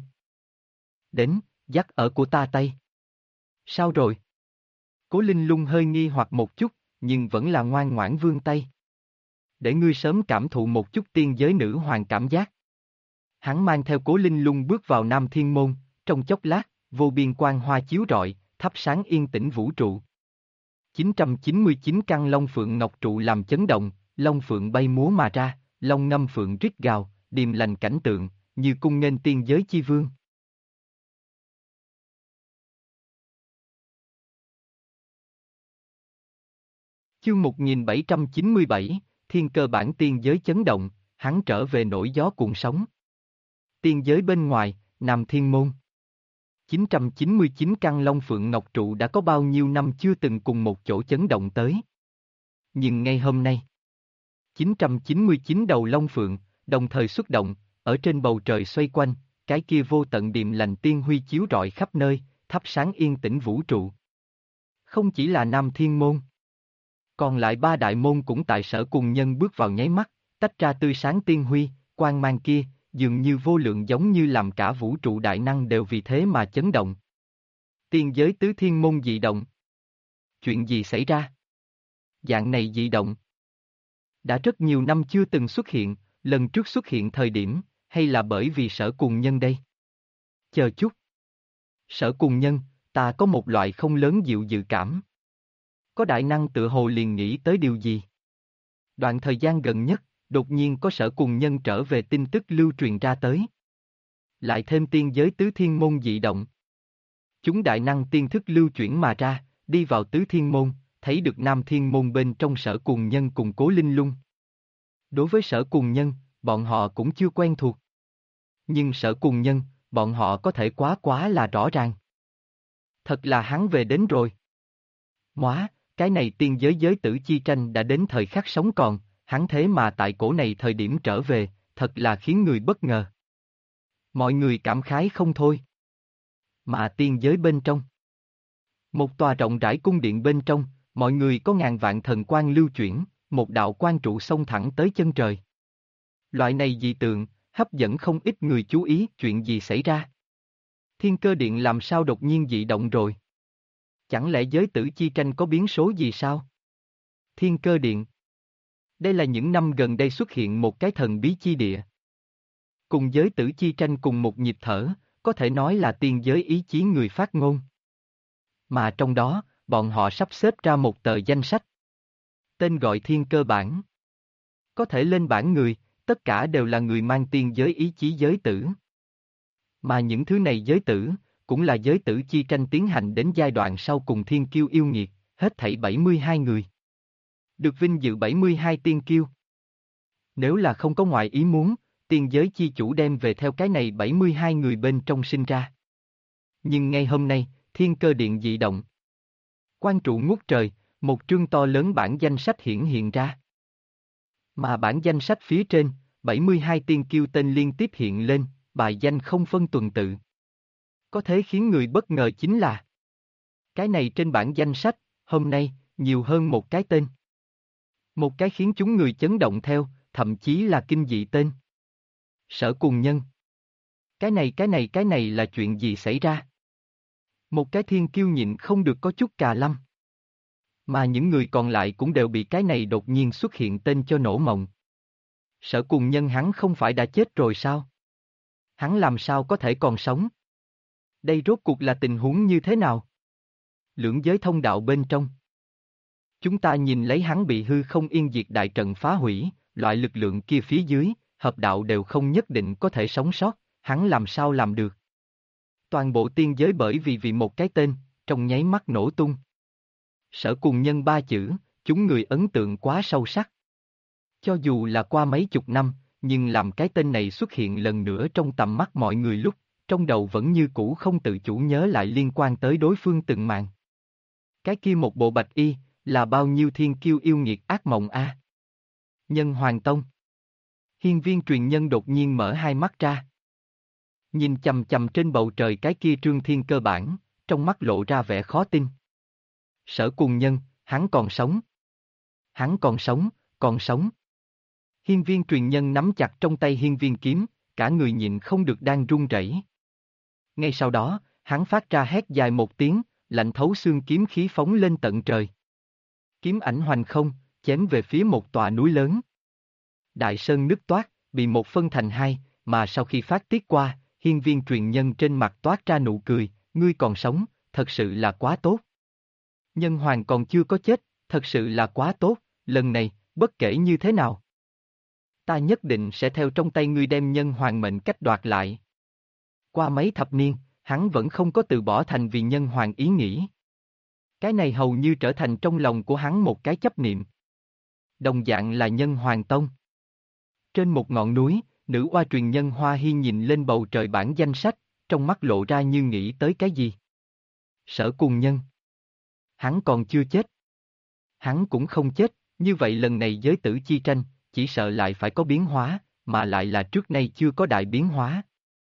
Đến, dắt ở của ta tay. Sao rồi? Cố Linh Lung hơi nghi hoặc một chút, nhưng vẫn là ngoan ngoãn vươn tay. Để ngươi sớm cảm thụ một chút tiên giới nữ hoàng cảm giác. Hắn mang theo Cố Linh Lung bước vào Nam Thiên Môn, trong chốc lát, vô biên quang hoa chiếu rọi, thắp sáng yên tĩnh vũ trụ. 999 căn long phượng ngọc trụ làm chấn động, long phượng bay múa mà ra, long ngâm phượng rít gào, điềm lành cảnh tượng, như cung nghênh tiên giới chi vương. Chương 1797, thiên cơ bản tiên giới chấn động, hắn trở về nổi gió cuộn sóng. Tiên giới bên ngoài, Nam Thiên Môn. 999 căn long phượng ngọc trụ đã có bao nhiêu năm chưa từng cùng một chỗ chấn động tới. Nhưng ngay hôm nay, 999 đầu long phượng, đồng thời xuất động, ở trên bầu trời xoay quanh, cái kia vô tận điềm lành tiên huy chiếu rọi khắp nơi, thắp sáng yên tĩnh vũ trụ. Không chỉ là Nam Thiên Môn. Còn lại ba đại môn cũng tại Sở Cùng Nhân bước vào nháy mắt, tách ra tươi sáng tiên huy, quang mang kia, dường như vô lượng giống như làm cả vũ trụ đại năng đều vì thế mà chấn động. Tiên giới tứ thiên môn dị động. Chuyện gì xảy ra? Dạng này dị động. Đã rất nhiều năm chưa từng xuất hiện, lần trước xuất hiện thời điểm, hay là bởi vì Sở Cùng Nhân đây? Chờ chút. Sở Cùng Nhân, ta có một loại không lớn dịu dự cảm. Có đại năng tựa hồ liền nghĩ tới điều gì? Đoạn thời gian gần nhất, đột nhiên có Sở Cùng Nhân trở về tin tức lưu truyền ra tới. Lại thêm tiên giới tứ thiên môn dị động. Chúng đại năng tiên thức lưu chuyển mà ra, đi vào tứ thiên môn, thấy được nam thiên môn bên trong Sở Cùng Nhân cùng Cố Linh Lung. Đối với Sở Cùng Nhân, bọn họ cũng chưa quen thuộc. Nhưng Sở Cùng Nhân, bọn họ có thể quá là rõ ràng. Thật là hắn về đến rồi. Móa, cái này tiên giới giới tử chi tranh đã đến thời khắc sống còn, hắn thế mà tại cổ này thời điểm trở về, thật là khiến người bất ngờ. Mọi người cảm khái không thôi. Mà tiên giới bên trong. Một tòa rộng rãi cung điện bên trong, mọi người có ngàn vạn thần quang lưu chuyển, một đạo quang trụ xông thẳng tới chân trời. Loại này dị tượng, hấp dẫn không ít người chú ý chuyện gì xảy ra. Thiên Cơ Điện làm sao đột nhiên dị động rồi? Chẳng lẽ giới tử chi tranh có biến số gì sao? Thiên Cơ Điện. Đây là những năm gần đây xuất hiện một cái thần bí chi địa. Cùng giới tử chi tranh cùng một nhịp thở, có thể nói là tiên giới ý chí người phát ngôn. Mà trong đó, bọn họ sắp xếp ra một tờ danh sách. Tên gọi Thiên Cơ Bản. Có thể lên bảng người, tất cả đều là người mang tiên giới ý chí giới tử. Mà những thứ này giới tử, cũng là giới tử chi tranh tiến hành đến giai đoạn sau cùng thiên kiêu yêu nghiệt, hết thảy 72 người. Được vinh dự 72 tiên kiêu. Nếu là không có ngoại ý muốn, tiên giới chi chủ đem về theo cái này 72 người bên trong sinh ra. Nhưng ngay hôm nay, Thiên Cơ Điện dị động. Quan trụ ngút trời, một trương to lớn bản danh sách hiện ra. Mà bản danh sách phía trên, 72 tiên kiêu tên liên tiếp hiện lên, bài danh không phân tuần tự. Có thể khiến người bất ngờ chính là cái này trên bản danh sách, hôm nay, nhiều hơn một cái tên. Một cái khiến chúng người chấn động theo, thậm chí là kinh dị tên. Sở Cùng Nhân. Cái này là chuyện gì xảy ra? Một cái thiên kiêu nhịn không được có chút cà lâm. Mà những người còn lại cũng đều bị cái này đột nhiên xuất hiện tên cho nổ mộng. Sở Cùng Nhân hắn không phải đã chết rồi sao? Hắn làm sao có thể còn sống? Đây rốt cuộc là tình huống như thế nào? Lưỡng giới thông đạo bên trong. Chúng ta nhìn lấy hắn bị hư không yên diệt đại trận phá hủy, loại lực lượng kia phía dưới, hợp đạo đều không nhất định có thể sống sót, hắn làm sao làm được? Toàn bộ tiên giới bởi vì một cái tên, trong nháy mắt nổ tung. Sở Cùng Nhân ba chữ, chúng người ấn tượng quá sâu sắc. Cho dù là qua mấy chục năm, nhưng làm cái tên này xuất hiện lần nữa trong tầm mắt mọi người lúc, trong đầu vẫn như cũ không tự chủ nhớ lại liên quan tới đối phương từng màn. Cái kia một bộ bạch y, là bao nhiêu thiên kiêu yêu nghiệt ác mộng a. Nhân Hoàng Tông. Hiên Viên Truyền Nhân đột nhiên mở hai mắt ra. Nhìn chằm chằm trên bầu trời cái kia trương thiên cơ bản, trong mắt lộ ra vẻ khó tin. Sở Cùng Nhân, hắn còn sống. Hắn còn sống, còn sống. Hiên Viên Truyền Nhân nắm chặt trong tay hiên viên kiếm, cả người nhịn không được đang run rẩy. Ngay sau đó, hắn phát ra hét dài một tiếng, lạnh thấu xương kiếm khí phóng lên tận trời. Kiếm ảnh hoành không, chém về phía một tòa núi lớn. Đại sơn nứt toát, bị một phân thành hai, mà sau khi phát tiết qua, Hiên Viên Truyền Nhân trên mặt toát ra nụ cười, ngươi còn sống, thật sự là quá tốt. Nhân Hoàng còn chưa có chết, thật sự là quá tốt, lần này, bất kể như thế nào. Ta nhất định sẽ theo trong tay ngươi đem Nhân Hoàng mệnh cách đoạt lại. Qua mấy thập niên, hắn vẫn không có từ bỏ thành vì Nhân Hoàng ý nghĩ. Cái này hầu như trở thành trong lòng của hắn một cái chấp niệm. Đồng dạng là Nhân Hoàng Tông. Trên một ngọn núi, nữ oa truyền nhân Hoa Hy nhìn lên bầu trời bản danh sách, trong mắt lộ ra như nghĩ tới cái gì. Sở Cùng Nhân. Hắn còn chưa chết. Hắn cũng không chết, như vậy lần này giới tử chi tranh, chỉ sợ lại phải có biến hóa, mà lại là trước nay chưa có đại biến hóa.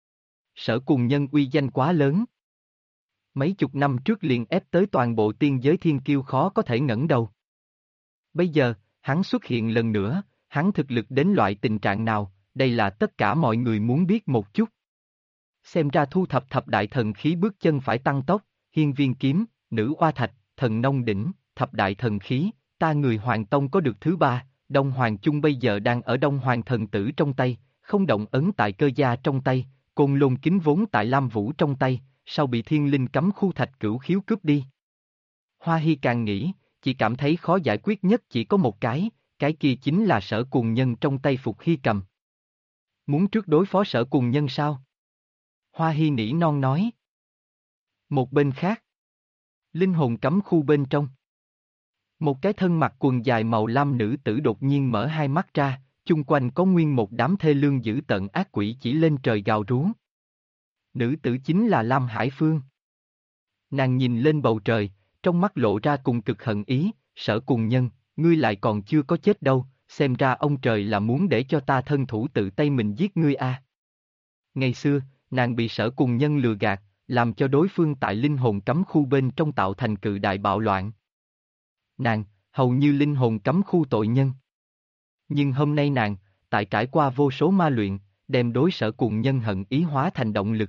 Sở Cùng Nhân uy danh quá lớn. Mấy chục năm trước liền ép tới toàn bộ tiên giới thiên kiêu khó có thể ngẩng đầu. Bây giờ, hắn xuất hiện lần nữa, hắn thực lực đến loại tình trạng nào, đây là tất cả mọi người muốn biết một chút. Xem ra thu thập thập đại thần khí bước chân phải tăng tốc, hiên viên kiếm, nữ oa thạch, thần nông đỉnh, thập đại thần khí, ta người Hoàng Tông có được thứ ba, Đông Hoàng Chung bây giờ đang ở Đông Hoàng thần tử trong tay, không động ấn tại cơ gia trong tay, côn lôn kính vốn tại Lam Vũ trong tay, sau bị thiên linh cấm khu thạch cửu khiếu cướp đi. Hoa Hy càng nghĩ, chỉ cảm thấy khó giải quyết nhất chỉ có một cái kia chính là Sở Cuồng Nhân trong tay Phục Hy cầm. Muốn trước đối phó Sở Cuồng Nhân sao? Hoa Hy nỉ non nói. Một bên khác, linh hồn cấm khu bên trong. Một cái thân mặc quần dài màu lam nữ tử đột nhiên mở hai mắt ra, chung quanh có nguyên một đám thê lương dữ tợn ác quỷ chỉ lên trời gào rú. Nữ tử chính là Lam Hải Phương. Nàng nhìn lên bầu trời, trong mắt lộ ra cùng cực hận ý, Sở Cuồng Nhân, ngươi lại còn chưa có chết đâu, xem ra ông trời là muốn để cho ta thân thủ tự tay mình giết ngươi a. Ngày xưa, nàng bị Sở Cuồng Nhân lừa gạt, làm cho đối phương tại linh hồn cấm khu bên trong tạo thành cự đại bạo loạn. Nàng, hầu như linh hồn cấm khu tội nhân. Nhưng hôm nay nàng, tại trải qua vô số ma luyện, đem đối Sở Cuồng Nhân hận ý hóa thành động lực.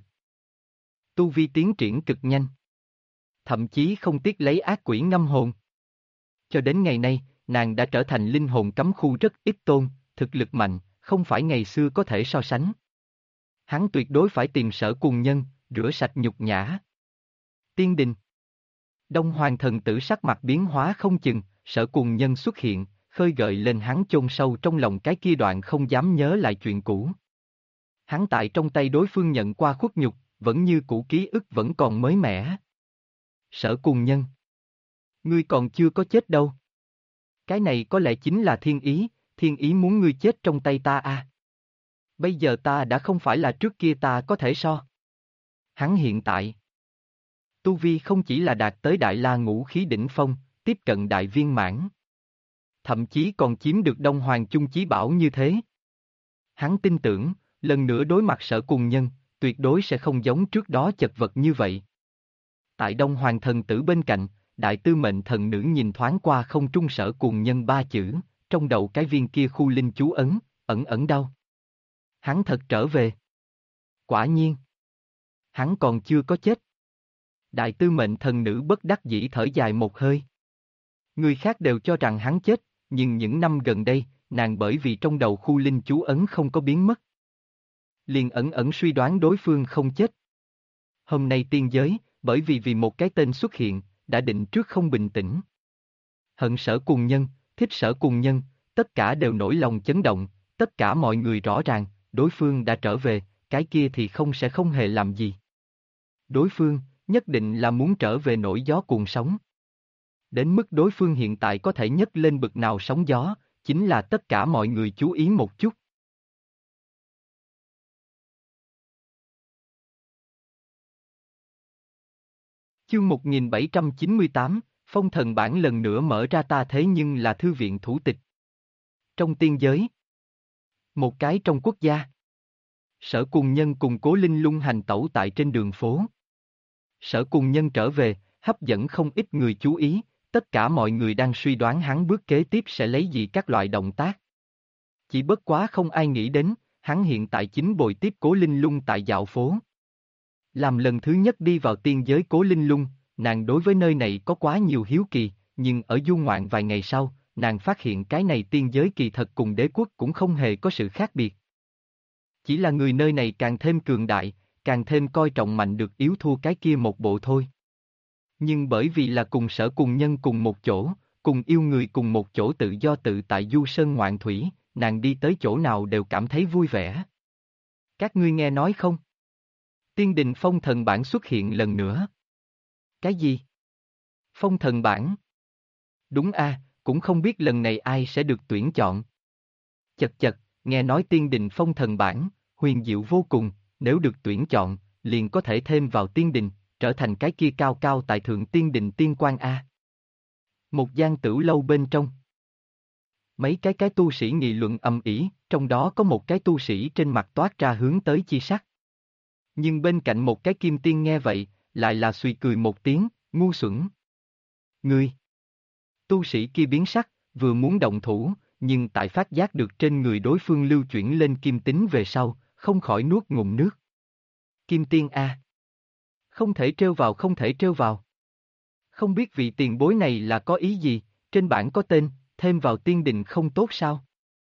Tu vi tiến triển cực nhanh. Thậm chí không tiếc lấy ác quỷ ngâm hồn. Cho đến ngày nay, nàng đã trở thành linh hồn cấm khu rất ít tôn, thực lực mạnh, không phải ngày xưa có thể so sánh. Hắn tuyệt đối phải tìm Sở Cuồng Nhân, rửa sạch nhục nhã. Tiên đình. Đông Hoàng thần tử sắc mặt biến hóa không chừng, Sở Cuồng Nhân xuất hiện, khơi gợi lên hắn chôn sâu trong lòng cái kia đoạn không dám nhớ lại chuyện cũ. Hắn tại trong tay đối phương nhận qua khuất nhục, vẫn như cũ ký ức vẫn còn mới mẻ. Sở Cuồng Nhân. Ngươi còn chưa có chết đâu. Cái này có lẽ chính là thiên ý muốn ngươi chết trong tay ta à. Bây giờ ta đã không phải là trước kia ta có thể so. Hắn hiện tại. Tu vi không chỉ là đạt tới Đại La Ngũ Khí đỉnh phong, tiếp cận đại viên mãn. Thậm chí còn chiếm được Đông Hoàng chung chí bảo như thế. Hắn tin tưởng, lần nữa đối mặt Sở Cuồng Nhân, tuyệt đối sẽ không giống trước đó chật vật như vậy. Tại Đông Hoàng thần tử bên cạnh, đại tư mệnh thần nữ nhìn thoáng qua không trung Sở Cuồng Nhân ba chữ, trong đầu cái viên kia khu linh chú ấn, ẩn ẩn đau. Hắn thật trở về. Quả nhiên. Hắn còn chưa có chết. Đại tư mệnh thần nữ bất đắc dĩ thở dài một hơi. Người khác đều cho rằng hắn chết, nhưng những năm gần đây, nàng bởi vì trong đầu khu linh chú ấn không có biến mất. Liền ẩn ẩn suy đoán đối phương không chết. Hôm nay tiên giới, bởi vì một cái tên xuất hiện, đã định trước không bình tĩnh. Hận Sở Cuồng Nhân, thích Sở Cuồng Nhân, tất cả đều nổi lòng chấn động, tất cả mọi người rõ ràng, đối phương đã trở về, cái kia thì sẽ không hề làm gì. Đối phương, nhất định là muốn trở về nổi gió cuồng sóng. Đến mức đối phương hiện tại có thể nhấc lên bực nào sóng gió, chính là tất cả mọi người chú ý một chút. Chương 1798, Phong Thần Bản lần nữa mở ra ta thế nhưng là thư viện thủ tịch. Trong tiên giới. Một cái trong quốc gia. Sở Cuồng Nhân cùng Cố Linh Lung hành tẩu tại trên đường phố. Sở Cuồng Nhân trở về, hấp dẫn không ít người chú ý, tất cả mọi người đang suy đoán hắn bước kế tiếp sẽ lấy gì các loại động tác. Chỉ bất quá không ai nghĩ đến, hắn hiện tại chính bồi tiếp Cố Linh Lung tại dạo phố. Làm lần thứ nhất đi vào tiên giới Cố Linh Lung, nàng đối với nơi này có quá nhiều hiếu kỳ, nhưng ở du ngoạn vài ngày sau, nàng phát hiện cái này tiên giới kỳ thật cùng đế quốc cũng không hề có sự khác biệt. Chỉ là người nơi này càng thêm cường đại, càng thêm coi trọng mạnh được yếu thua cái kia một bộ thôi. Nhưng bởi vì là cùng Sở Cuồng Nhân cùng một chỗ, cùng yêu người cùng một chỗ tự do tự tại du sơn ngoạn thủy, nàng đi tới chỗ nào đều cảm thấy vui vẻ. Các ngươi nghe nói không? Tiên đình Phong Thần Bản xuất hiện lần nữa. Cái gì? Phong Thần Bản? Đúng a, cũng không biết lần này ai sẽ được tuyển chọn. Chật chật, nghe nói tiên đình Phong Thần Bản, huyền diệu vô cùng, nếu được tuyển chọn, liền có thể thêm vào tiên đình, trở thành cái kia cao cao tại thượng tiên đình tiên quan a. Một gian tửu lâu bên trong. Mấy cái tu sĩ nghị luận ầm ĩ, trong đó có một cái tu sĩ trên mặt toát ra hướng tới chi sắc. Nhưng bên cạnh một cái kim tiên nghe vậy, lại là suy cười một tiếng, ngu xuẩn. Ngươi! Tu sĩ kia biến sắc, vừa muốn động thủ, nhưng tại phát giác được trên người đối phương lưu chuyển lên kim tính về sau, không khỏi nuốt ngụm nước. Kim tiên a, không thể trêu vào, không thể trêu vào. Không biết vị tiền bối này là có ý gì, trên bảng có tên, thêm vào tiên đình không tốt sao?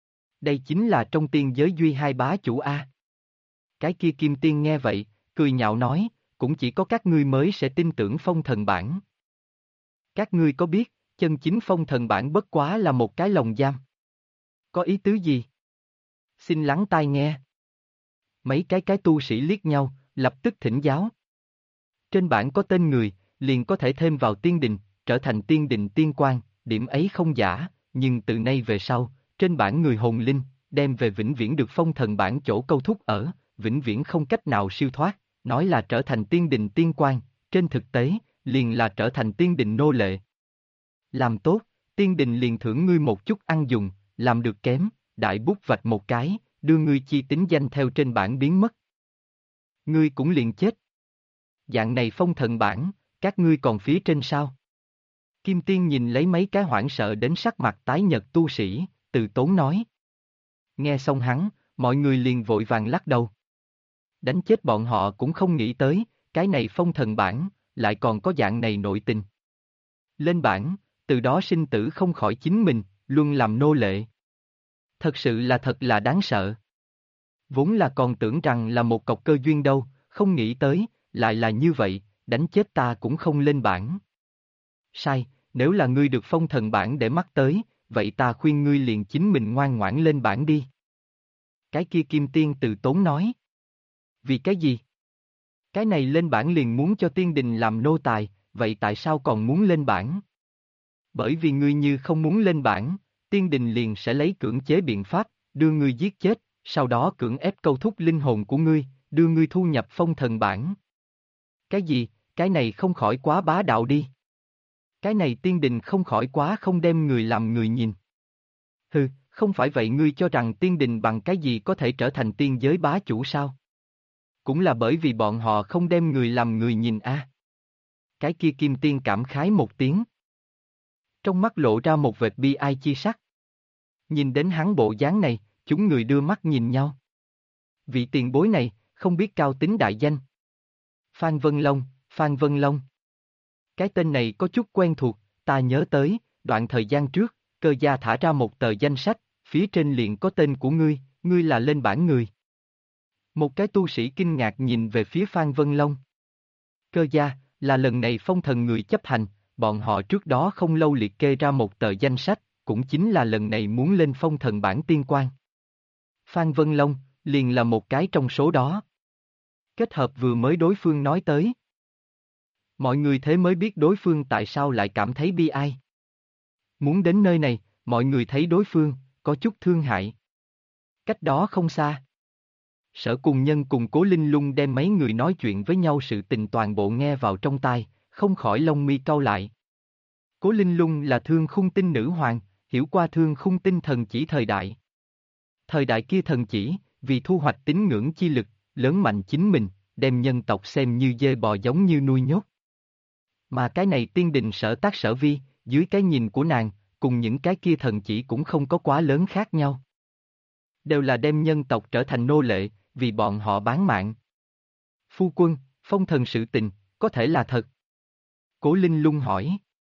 Đây chính là trong tiên giới duy hai bá chủ A. Cái kia kim tiên nghe vậy, cười nhạo nói, cũng chỉ có các ngươi mới sẽ tin tưởng phong thần bảng. Các ngươi có biết, chân chính phong thần bảng bất quá là một cái lồng giam. Có ý tứ gì? Xin lắng tai nghe. Mấy cái tu sĩ liếc nhau, lập tức thỉnh giáo. Trên bảng có tên người, liền có thể thêm vào tiên đình, trở thành tiên đình tiên quan, điểm ấy không giả, nhưng từ nay về sau, trên bảng người hồn linh, đem về vĩnh viễn được phong thần bảng chỗ câu thúc ở, vĩnh viễn không cách nào siêu thoát, nói là trở thành tiên đình tiên quan, trên thực tế, liền là trở thành tiên đình nô lệ. Làm tốt, tiên đình liền thưởng ngươi một chút ăn dùng, làm được kém, đại bút vạch một cái, đưa ngươi chi tính danh theo trên bảng biến mất. Ngươi cũng liền chết. Dạng này phong thần bảng, các ngươi còn phía trên sao? Kim Tiên nhìn lấy mấy cái hoảng sợ đến sắc mặt tái nhợt tu sĩ, từ tốn nói. Nghe xong hắn, mọi người liền vội vàng lắc đầu. Đánh chết bọn họ cũng không nghĩ tới, cái này phong thần bảng, lại còn có dạng này nội tình. Lên bảng, từ đó sinh tử không khỏi chính mình, luôn làm nô lệ. Thật là đáng sợ. Vốn là còn tưởng rằng là một cọc cơ duyên đâu, không nghĩ tới, lại là như vậy, đánh chết ta cũng không lên bảng. Sai, nếu là ngươi được phong thần bảng để mắt tới, vậy ta khuyên ngươi liền chính mình ngoan ngoãn lên bảng đi. Cái kia kim tiên từ tốn nói. Vì cái gì? Cái này lên bảng liền muốn cho tiên đình làm nô tài, vậy tại sao còn muốn lên bảng? Bởi vì ngươi như không muốn lên bảng, tiên đình liền sẽ lấy cưỡng chế biện pháp, đưa ngươi giết chết, sau đó cưỡng ép câu thúc linh hồn của ngươi, đưa ngươi thu nhập phong thần bảng. Cái gì, cái này không khỏi quá bá đạo đi. Cái này tiên đình không khỏi quá không đem người làm người nhìn. Hừ, không phải vậy ngươi cho rằng tiên đình bằng cái gì có thể trở thành tiên giới bá chủ sao? Cũng là bởi vì bọn họ không đem người làm người nhìn a. Cái kia kim tiên cảm khái một tiếng. Trong mắt lộ ra một vệt bi ai chi sắc. Nhìn đến hắn bộ dáng này, chúng người đưa mắt nhìn nhau. Vị tiền bối này, không biết cao tính đại danh. Phan Vân Long, Phan Vân Long. Cái tên này có chút quen thuộc, ta nhớ tới, đoạn thời gian trước, Cơ gia thả ra một tờ danh sách, phía trên liền có tên của ngươi, ngươi là lên bảng người. Một cái tu sĩ kinh ngạc nhìn về phía Phan Vân Long. Cơ gia, là lần này phong thần người chấp hành, bọn họ trước đó không lâu liệt kê ra một tờ danh sách, cũng chính là lần này muốn lên phong thần bảng tiên quan. Phan Vân Long, liền là một cái trong số đó. Kết hợp vừa mới đối phương nói tới. Mọi người thế mới biết đối phương tại sao lại cảm thấy bi ai. Muốn đến nơi này, mọi người thấy đối phương, có chút thương hại. Cách đó không xa. Sở Cùng Nhân cùng Cố Linh Lung đem mấy người nói chuyện với nhau sự tình toàn bộ nghe vào trong tai, không khỏi lông mi cau lại. Cố Linh Lung là Thương Khung Tinh nữ hoàng, hiểu qua Thương Khung Tinh thần chỉ thời đại. Thời đại kia thần chỉ, vì thu hoạch tín ngưỡng chi lực, lớn mạnh chính mình, đem nhân tộc xem như dê bò giống như nuôi nhốt. Mà cái này tiên đình sở tác sở vi, dưới cái nhìn của nàng, cùng những cái kia thần chỉ cũng không có quá lớn khác nhau. Đều là đem nhân tộc trở thành nô lệ, vì bọn họ bán mạng. Phu quân, phong thần sự tình, có thể là thật. Cố Linh Lung hỏi.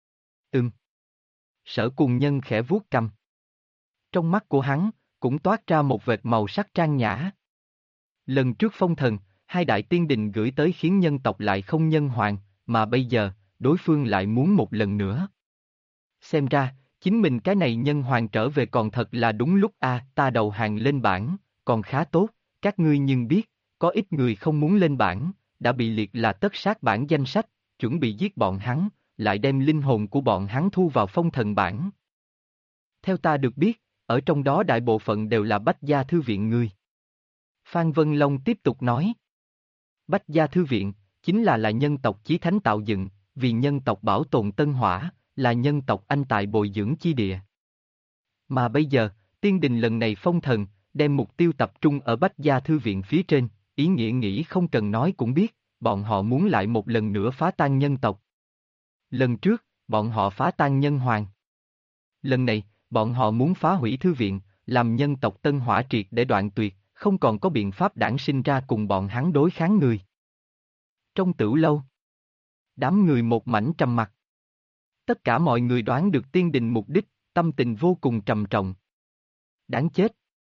Sở Cùng Nhân khẽ vuốt cằm. Trong mắt của hắn, cũng toát ra một vệt màu sắc trang nhã. Lần trước phong thần, hai đại tiên đình gửi tới khiến nhân tộc lại không nhân hoàng, mà bây giờ, đối phương lại muốn một lần nữa. Xem ra, chính mình cái này nhân hoàng trở về còn thật là đúng lúc ta đầu hàng lên bảng, còn khá tốt, các ngươi nhưng biết, có ít người không muốn lên bảng, đã bị liệt là tất sát bảng danh sách, chuẩn bị giết bọn hắn, lại đem linh hồn của bọn hắn thu vào phong thần bảng. Theo ta được biết, ở trong đó đại bộ phận đều là Bách Gia Thư Viện người. Phan Vân Long tiếp tục nói. Bách Gia Thư Viện, chính là nhân tộc chí thánh tạo dựng, vì nhân tộc bảo tồn tân hỏa, là nhân tộc anh tài bồi dưỡng chi địa. Mà bây giờ, tiên đình lần này phong thần, đem mục tiêu tập trung ở Bách Gia Thư Viện phía trên, ý nghĩa nghĩ không cần nói cũng biết, bọn họ muốn lại một lần nữa phá tan nhân tộc. Lần trước, bọn họ phá tan nhân hoàng. Lần này, bọn họ muốn phá hủy thư viện, làm nhân tộc tân hỏa triệt để đoạn tuyệt, không còn có biện pháp đản sinh ra cùng bọn hắn đối kháng người. Trong tửu lâu, đám người một mảnh trầm mặc. Tất cả mọi người đoán được tiên đình mục đích, tâm tình vô cùng trầm trọng. Đáng chết.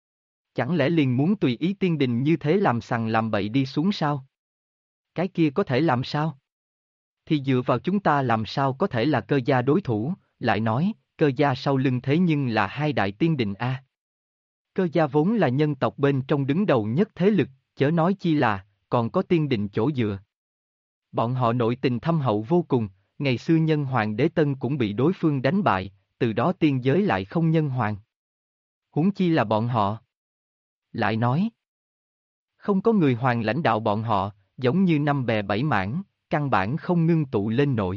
Chẳng lẽ liền muốn tùy ý tiên đình như thế làm sằng làm bậy đi xuống sao? Cái kia có thể làm sao? Thì dựa vào chúng ta làm sao có thể là Cơ gia đối thủ, lại nói, Cơ gia sau lưng thế nhưng là hai đại tiên đình a. Cơ gia vốn là nhân tộc bên trong đứng đầu nhất thế lực, chớ nói chi là, còn có tiên đình chỗ dựa. Bọn họ nội tình thâm hậu vô cùng, ngày xưa nhân hoàng đế tân cũng bị đối phương đánh bại, từ đó tiên giới lại không nhân hoàng. Huống chi là bọn họ. Lại nói, không có người hoàng lãnh đạo bọn họ, giống như năm bè bảy mảng, căn bản không ngưng tụ lên nổi.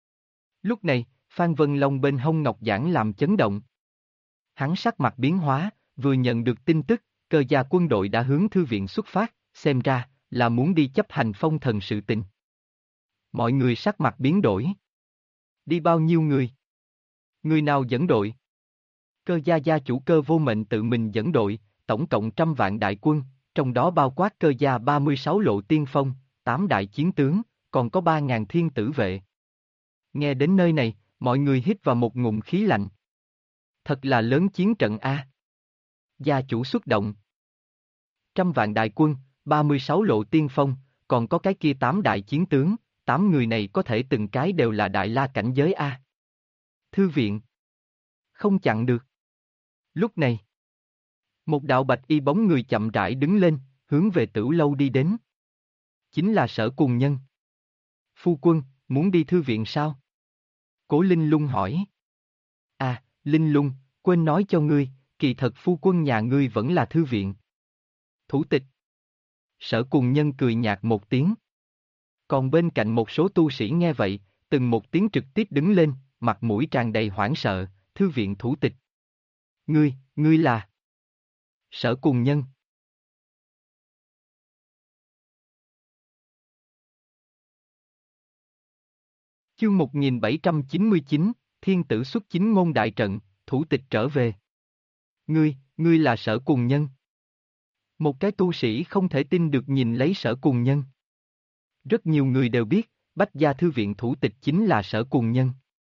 Lúc này, Phan Vân Long bên hông ngọc giản làm chấn động. Hắn sắc mặt biến hóa, vừa nhận được tin tức, Cơ gia quân đội đã hướng thư viện xuất phát, xem ra, là muốn đi chấp hành phong thần sự tình. Mọi người sắc mặt biến đổi. Đi bao nhiêu người? Người nào dẫn đội? Cơ gia gia chủ Cơ Vô Mệnh tự mình dẫn đội, tổng cộng 100 vạn đại quân, trong đó bao quát Cơ gia 36 lộ tiên phong, 8 đại chiến tướng, còn có 3.000 thiên tử vệ. Nghe đến nơi này, mọi người hít vào một ngụm khí lạnh. Thật là lớn chiến trận a. Gia chủ xuất động. 100 vạn đại quân, 36 lộ tiên phong, còn có cái kia 8 đại chiến tướng, 8 người này có thể từng cái đều là đại la cảnh giới a. Thư viện. Không chặn được. Lúc này, một đạo bạch y bóng người chậm rãi đứng lên, hướng về Tửu lâu đi đến. Chính là Sở Cùng Nhân. Phu quân, muốn đi thư viện sao? Cố Linh Lung hỏi. À, Linh Lung, quên nói cho ngươi, kỳ thật phu quân nhà ngươi vẫn là thư viện. Thủ tịch. Sở Cùng Nhân cười nhạt một tiếng. Còn bên cạnh một số tu sĩ nghe vậy, từng một tiếng trực tiếp đứng lên, mặt mũi tràn đầy hoảng sợ, thư viện thủ tịch. Ngươi là... Sở Cùng Nhân. Chương 1799, Thiên tử xuất chính ngôn đại trận, thủ tịch trở về. Ngươi là Sở Cùng Nhân. Một cái tu sĩ không thể tin được nhìn lấy Sở Cùng Nhân. Rất nhiều người đều biết, Bách Gia Thư viện thủ tịch chính là Sở Cùng Nhân.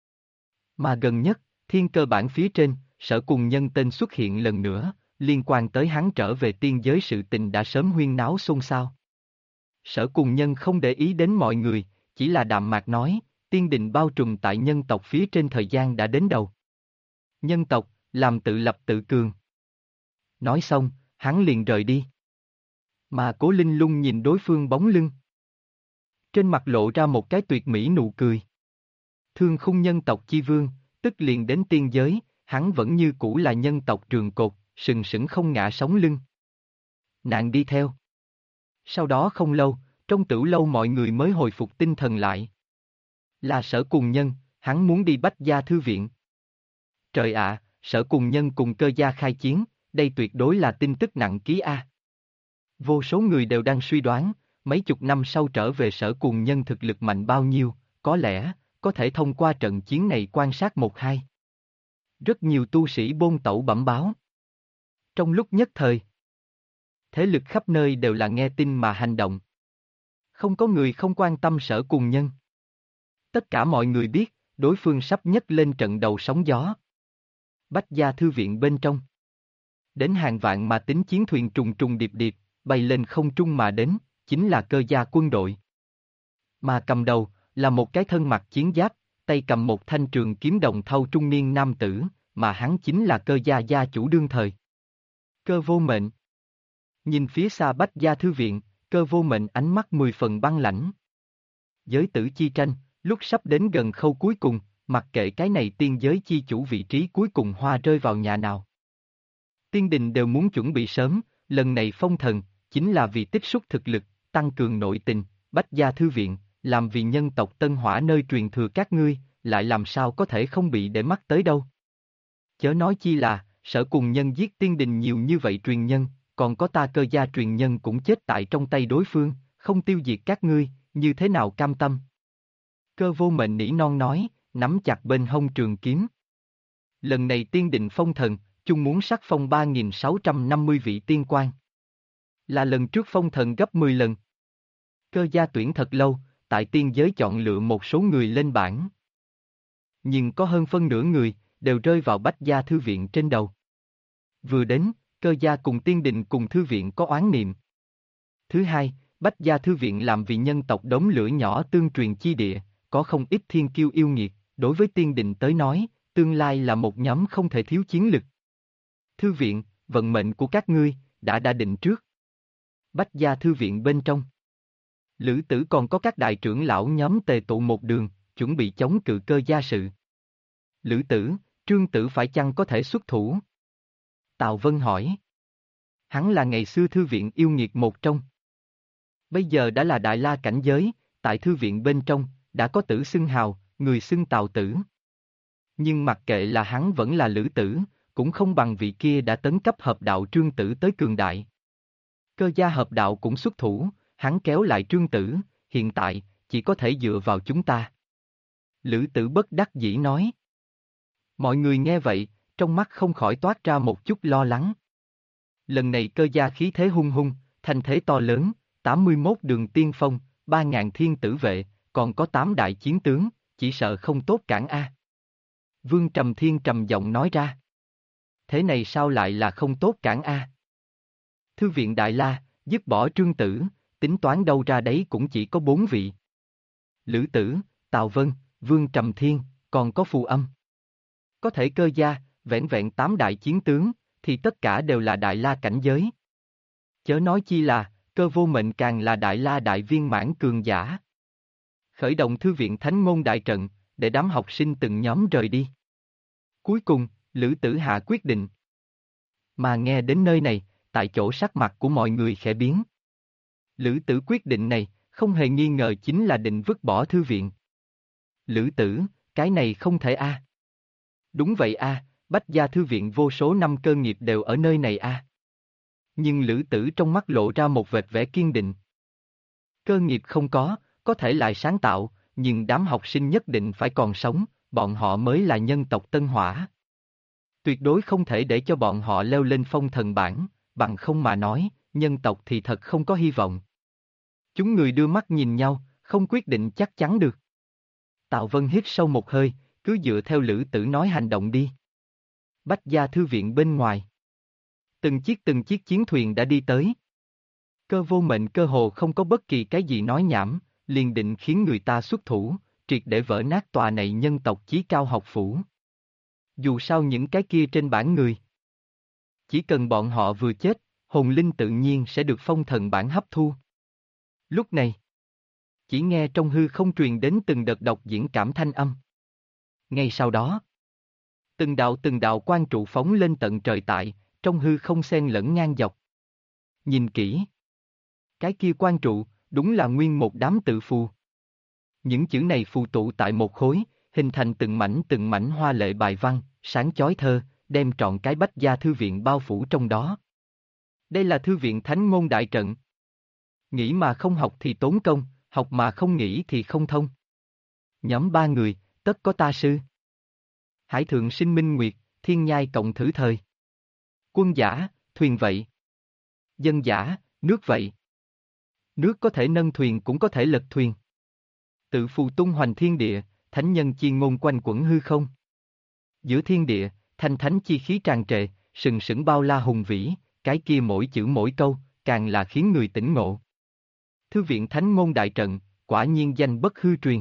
Mà gần nhất, thiên cơ bản phía trên, Sở Cùng Nhân tên xuất hiện lần nữa, liên quan tới hắn trở về tiên giới sự tình đã sớm huyên náo xôn xao. Sở Cùng Nhân không để ý đến mọi người, chỉ là đạm mạc nói, tiên đình bao trùm tại nhân tộc phía trên thời gian đã đến đầu. Nhân tộc, làm tự lập tự cường. Nói xong, hắn liền rời đi. Mà Cố Linh Lung nhìn đối phương bóng lưng. Trên mặt lộ ra một cái tuyệt mỹ nụ cười. Thương khung nhân tộc chi vương, tức liền đến tiên giới, hắn vẫn như cũ là nhân tộc trường cột, sừng sững không ngã sống lưng. Nạn đi theo. Sau đó không lâu, trong Tửu lâu mọi người mới hồi phục tinh thần lại. Là Sở Cùng Nhân, hắn muốn đi Bách Gia Thư viện. Trời ạ, Sở Cùng Nhân cùng Cơ gia khai chiến, đây tuyệt đối là tin tức nặng ký a. Vô số người đều đang suy đoán, mấy chục năm sau trở về Sở Cùng Nhân thực lực mạnh bao nhiêu, có lẽ, có thể thông qua trận chiến này quan sát một hai. Rất nhiều tu sĩ bôn tẩu bẩm báo. Trong lúc nhất thời, thế lực khắp nơi đều là nghe tin mà hành động. Không có người không quan tâm Sở Cùng Nhân. Tất cả mọi người biết, đối phương sắp nhấc lên trận đầu sóng gió. Bách Gia Thư viện bên trong. Đến hàng vạn mà tính chiến thuyền trùng trùng điệp điệp, bay lên không trung mà đến, chính là Cơ gia quân đội. Mà cầm đầu, là một cái thân mặc chiến giáp, tay cầm một thanh trường kiếm đồng thau trung niên nam tử, mà hắn chính là Cơ gia gia chủ đương thời. Cơ Vô Mệnh. Nhìn phía xa Bách Gia Thư viện, Cơ Vô Mệnh ánh mắt 10 phần băng lãnh. Giới tử chi tranh, lúc sắp đến gần khâu cuối cùng, mặc kệ cái này tiên giới chi chủ vị trí cuối cùng hoa rơi vào nhà nào. Tiên đình đều muốn chuẩn bị sớm, lần này phong thần, chính là vì tích xúc thực lực, tăng cường nội tình, Bách Gia Thư viện, làm vì nhân tộc Tân Hỏa nơi truyền thừa các ngươi, lại làm sao có thể không bị để mắt tới đâu. Chớ nói chi là, Sở Cùng Nhân giết tiên đình nhiều như vậy truyền nhân, còn có ta Cơ gia truyền nhân cũng chết tại trong tay đối phương, không tiêu diệt các ngươi, như thế nào cam tâm. Cơ Vô Mệnh nỉ non nói, nắm chặt bên hông trường kiếm. Lần này tiên định phong thần, chung muốn sắc phong 3.650 vị tiên quan. Là lần trước phong thần gấp 10 lần. Cơ gia tuyển thật lâu, tại tiên giới chọn lựa một số người lên bảng. Nhưng có hơn phân nửa người, đều rơi vào Bách Gia Thư viện trên đầu. Vừa đến, Cơ gia cùng tiên đình cùng thư viện có oán niệm. Thứ hai, Bách gia thư viện làm vì nhân tộc đống lửa nhỏ tương truyền chi địa, có không ít thiên kiêu yêu nghiệt, đối với tiên đình tới nói, tương lai là một nhóm không thể thiếu chiến lực. Thư viện, vận mệnh của các ngươi, đã định trước. Bách gia thư viện bên trong. Lữ Tử còn có các đại trưởng lão nhóm tề tụ một đường, chuẩn bị chống cự Cơ gia sự. Lữ Tử, Trương Tử phải chăng có thể xuất thủ? Tào Vân hỏi. Hắn là ngày xưa thư viện yêu nghiệt một trong. Bây giờ đã là đại la cảnh giới, tại thư viện bên trong, đã có tử xưng hào, người xưng Tào Tử. Nhưng mặc kệ là hắn vẫn là Lữ Tử, cũng không bằng vị kia đã tấn cấp hợp đạo Trương Tử tới cường đại. Cơ gia hợp đạo cũng xuất thủ, hắn kéo lại Trương Tử, hiện tại, chỉ có thể dựa vào chúng ta. Lữ Tử bất đắc dĩ nói. Mọi người nghe vậy, trong mắt không khỏi toát ra một chút lo lắng. Lần này Cơ gia khí thế hung hung, thanh thế to lớn, 81 đường tiên phong, 3.000 thiên tử vệ, còn có 8 đại chiến tướng, chỉ sợ không tốt cản a. Vương Trầm Thiên trầm giọng nói ra. Thế này sao lại là không tốt cản a? Thư viện Đại La, dứt bỏ Trương Tử, tính toán đâu ra đấy cũng chỉ có 4 vị. Lữ Tử, Tào Vân, Vương Trầm Thiên, còn có Phù Âm. Có thể Cơ gia, vẹn vẹn 8 đại chiến tướng, thì tất cả đều là Đại La cảnh giới. Chớ nói chi là, Cơ Vô Mệnh càng là Đại La đại viên mãn cường giả. Khởi động thư viện Thánh Môn đại trận, để đám học sinh từng nhóm rời đi. Cuối cùng, Lữ Tử hạ quyết định. Mà nghe đến nơi này, tại chỗ sắc mặt của mọi người khẽ biến. Lữ Tử quyết định này, không hề nghi ngờ chính là định vứt bỏ thư viện. Lữ Tử, cái này không thể a. Đúng vậy a, Bách gia thư viện vô số năm cơ nghiệp đều ở nơi này a. Nhưng Lữ Tử trong mắt lộ ra một vệt vẻ kiên định. Cơ nghiệp không có thể lại sáng tạo, nhưng đám học sinh nhất định phải còn sống, bọn họ mới là nhân tộc Tân Hỏa. Tuyệt đối không thể để cho bọn họ leo lên phong thần bảng, bằng không mà nói, nhân tộc thì thật không có hy vọng. Chúng người đưa mắt nhìn nhau, không quyết định chắc chắn được. Tào Vân hít sâu một hơi, cứ dựa theo Lữ Tử nói hành động đi. Bách gia thư viện bên ngoài. Từng chiếc chiến thuyền đã đi tới. Cơ Vô Mệnh cơ hồ không có bất kỳ cái gì nói nhảm, liền định khiến người ta xuất thủ, triệt để vỡ nát tòa này nhân tộc chí cao học phủ. Dù sao những cái kia trên bảng người. Chỉ cần bọn họ vừa chết, hồn linh tự nhiên sẽ được phong thần bảng hấp thu. Lúc này, chỉ nghe trong hư không truyền đến từng đợt độc diễn cảm thanh âm. Ngay sau đó, từng đạo quang trụ phóng lên tận trời tại, trong hư không xen lẫn ngang dọc. Nhìn kỹ, cái kia quang trụ, đúng là nguyên một đám tự phù. Những chữ này phù tụ tại một khối, hình thành từng mảnh hoa lệ bài văn, sáng chói thơ, đem trọn cái Bách gia thư viện bao phủ trong đó. Đây là thư viện Thánh Môn đại trận. Nghĩ mà không học thì tốn công, học mà không nghĩ thì không thông. Nhóm 3 người, tất có ta sư. Hải thượng sinh minh nguyệt, thiên nhai cộng thử thời. Quân giả, thuyền vậy. Dân giả, nước vậy. Nước có thể nâng thuyền cũng có thể lật thuyền. Tự phù tung hoành thiên địa, thánh nhân chi ngôn quanh quẩn hư không. Giữa thiên địa, thanh thánh chi khí tràn trề, sừng sững bao la hùng vĩ, cái kia mỗi chữ mỗi câu, càng là khiến người tỉnh ngộ. Thư viện Thánh Môn đại trận, quả nhiên danh bất hư truyền.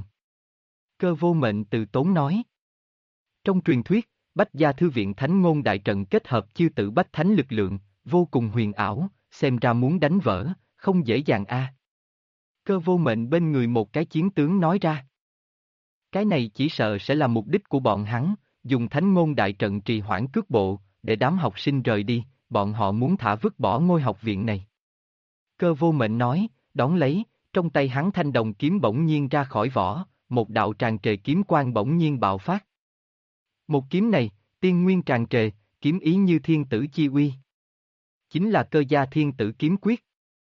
Cơ Vô Mệnh từ tốn nói. Trong truyền thuyết, Bách gia thư viện Thánh Môn đại trận kết hợp chư tử bách thánh lực lượng, vô cùng huyền ảo, xem ra muốn đánh vỡ, không dễ dàng a. Cơ Vô Mệnh bên người một cái chiến tướng nói ra. Cái này chỉ sợ sẽ là mục đích của bọn hắn, dùng Thánh Môn đại trận trì hoãn cước bộ, để đám học sinh rời đi, bọn họ muốn thả vứt bỏ ngôi học viện này. Cơ Vô Mệnh nói, đón lấy, trong tay hắn thanh đồng kiếm bỗng nhiên ra khỏi vỏ, một đạo tràn trề kiếm quang bỗng nhiên bạo phát. Một kiếm này, tiên nguyên tràn trề, kiếm ý như thiên tử chi uy. Chính là Cơ gia thiên tử kiếm quyết.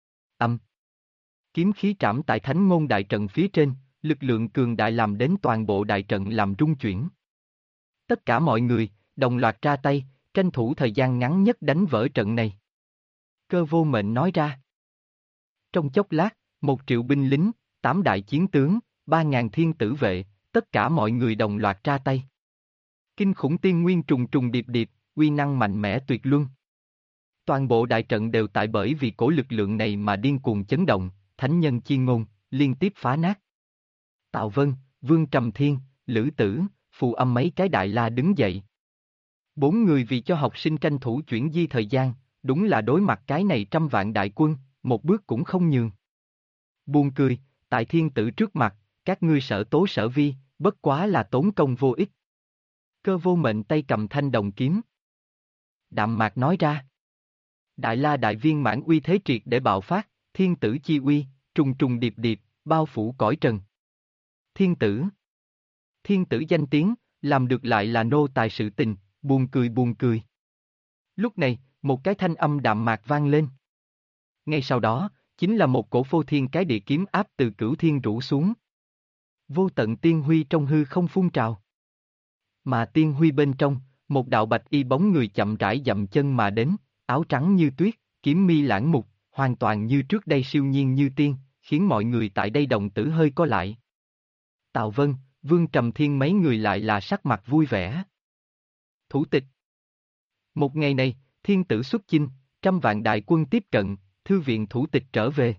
Kiếm khí trảm tại Thánh Môn đại trận phía trên, lực lượng cường đại làm đến toàn bộ đại trận làm rung chuyển. Tất cả mọi người, đồng loạt ra tay, tranh thủ thời gian ngắn nhất đánh vỡ trận này. Cơ Vô Mệnh nói ra. Trong chốc lát, 1 triệu binh lính, 8 đại chiến tướng, 3.000 thiên tử vệ, tất cả mọi người đồng loạt ra tay. Kinh khủng tiên nguyên trùng trùng điệp điệp, uy năng mạnh mẽ tuyệt luân. Toàn bộ đại trận đều tại bởi vì cổ lực lượng này mà điên cuồng chấn động, thánh nhân chi ngôn, liên tiếp phá nát. Tạo Vân, Vương Trầm Thiên, Lữ Tử, Phù Âm mấy cái đại la đứng dậy. 4 người vì cho học sinh tranh thủ chuyển di thời gian, đúng là đối mặt cái này trăm vạn đại quân, một bước cũng không nhường. Buồn cười, tại thiên tử trước mặt, các ngươi sở tố sở vi, bất quá là tốn công vô ích. Cơ Vô Mệnh tay cầm thanh đồng kiếm. Đạm mạc nói ra. Đại la đại viên mãn uy thế triệt để bạo phát, thiên tử chi uy, trùng trùng điệp điệp, bao phủ cõi trần. Thiên tử. Thiên tử danh tiếng, làm được lại là nô tài sự tình, buồn cười buồn cười. Lúc này, một cái thanh âm đạm mạc vang lên. Ngay sau đó, chính là một cổ phô thiên cái địa kiếm áp từ cửu thiên rủ xuống. Vô tận tiên huy trong hư không phun trào. Mà tiên huy bên trong, một đạo bạch y bóng người chậm rãi dậm chân mà đến, áo trắng như tuyết, kiếm mi lãng mục, hoàn toàn như trước đây siêu nhiên như tiên, khiến mọi người tại đây đồng tử hơi co lại. Tào Vân, Vương Trầm Thiên mấy người lại là sắc mặt vui vẻ. Thủ tịch. Một ngày này, thiên tử xuất chinh, trăm vạn đại quân tiếp cận, thư viện thủ tịch trở về.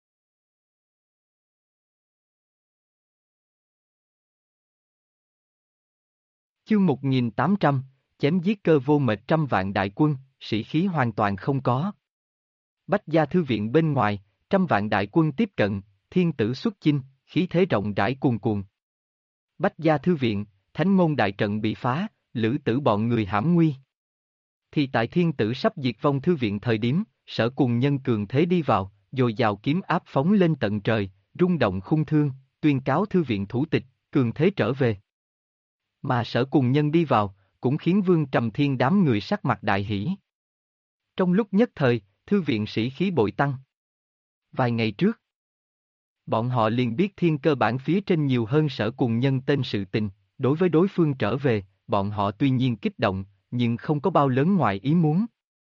Chương 1800, chém giết Cơ Vô Mệnh trăm vạn đại quân, sĩ khí hoàn toàn không có. Bách gia thư viện bên ngoài, trăm vạn đại quân tiếp cận, thiên tử xuất chinh, khí thế rộng rãi cuồn cuộn. Bách gia thư viện, thánh môn đại trận bị phá, Lữ Tử bọn người hãm nguy. Thì tại thiên tử sắp diệt vong thư viện thời điểm, Sở Cùng Nhân cường thế đi vào, dồi dào kiếm áp phóng lên tận trời, rung động khung thương, tuyên cáo thư viện thủ tịch, cường thế trở về. Mà Sở Cùng Nhân đi vào, cũng khiến Vương Trầm Thiên đám người sắc mặt đại hỉ. Trong lúc nhất thời, thư viện sĩ khí bội tăng. Vài ngày trước, bọn họ liền biết thiên cơ bản phía trên nhiều hơn Sở Cùng Nhân tên sự tình, đối với đối phương trở về, bọn họ tuy nhiên kích động, nhưng không có bao lớn ngoài ý muốn.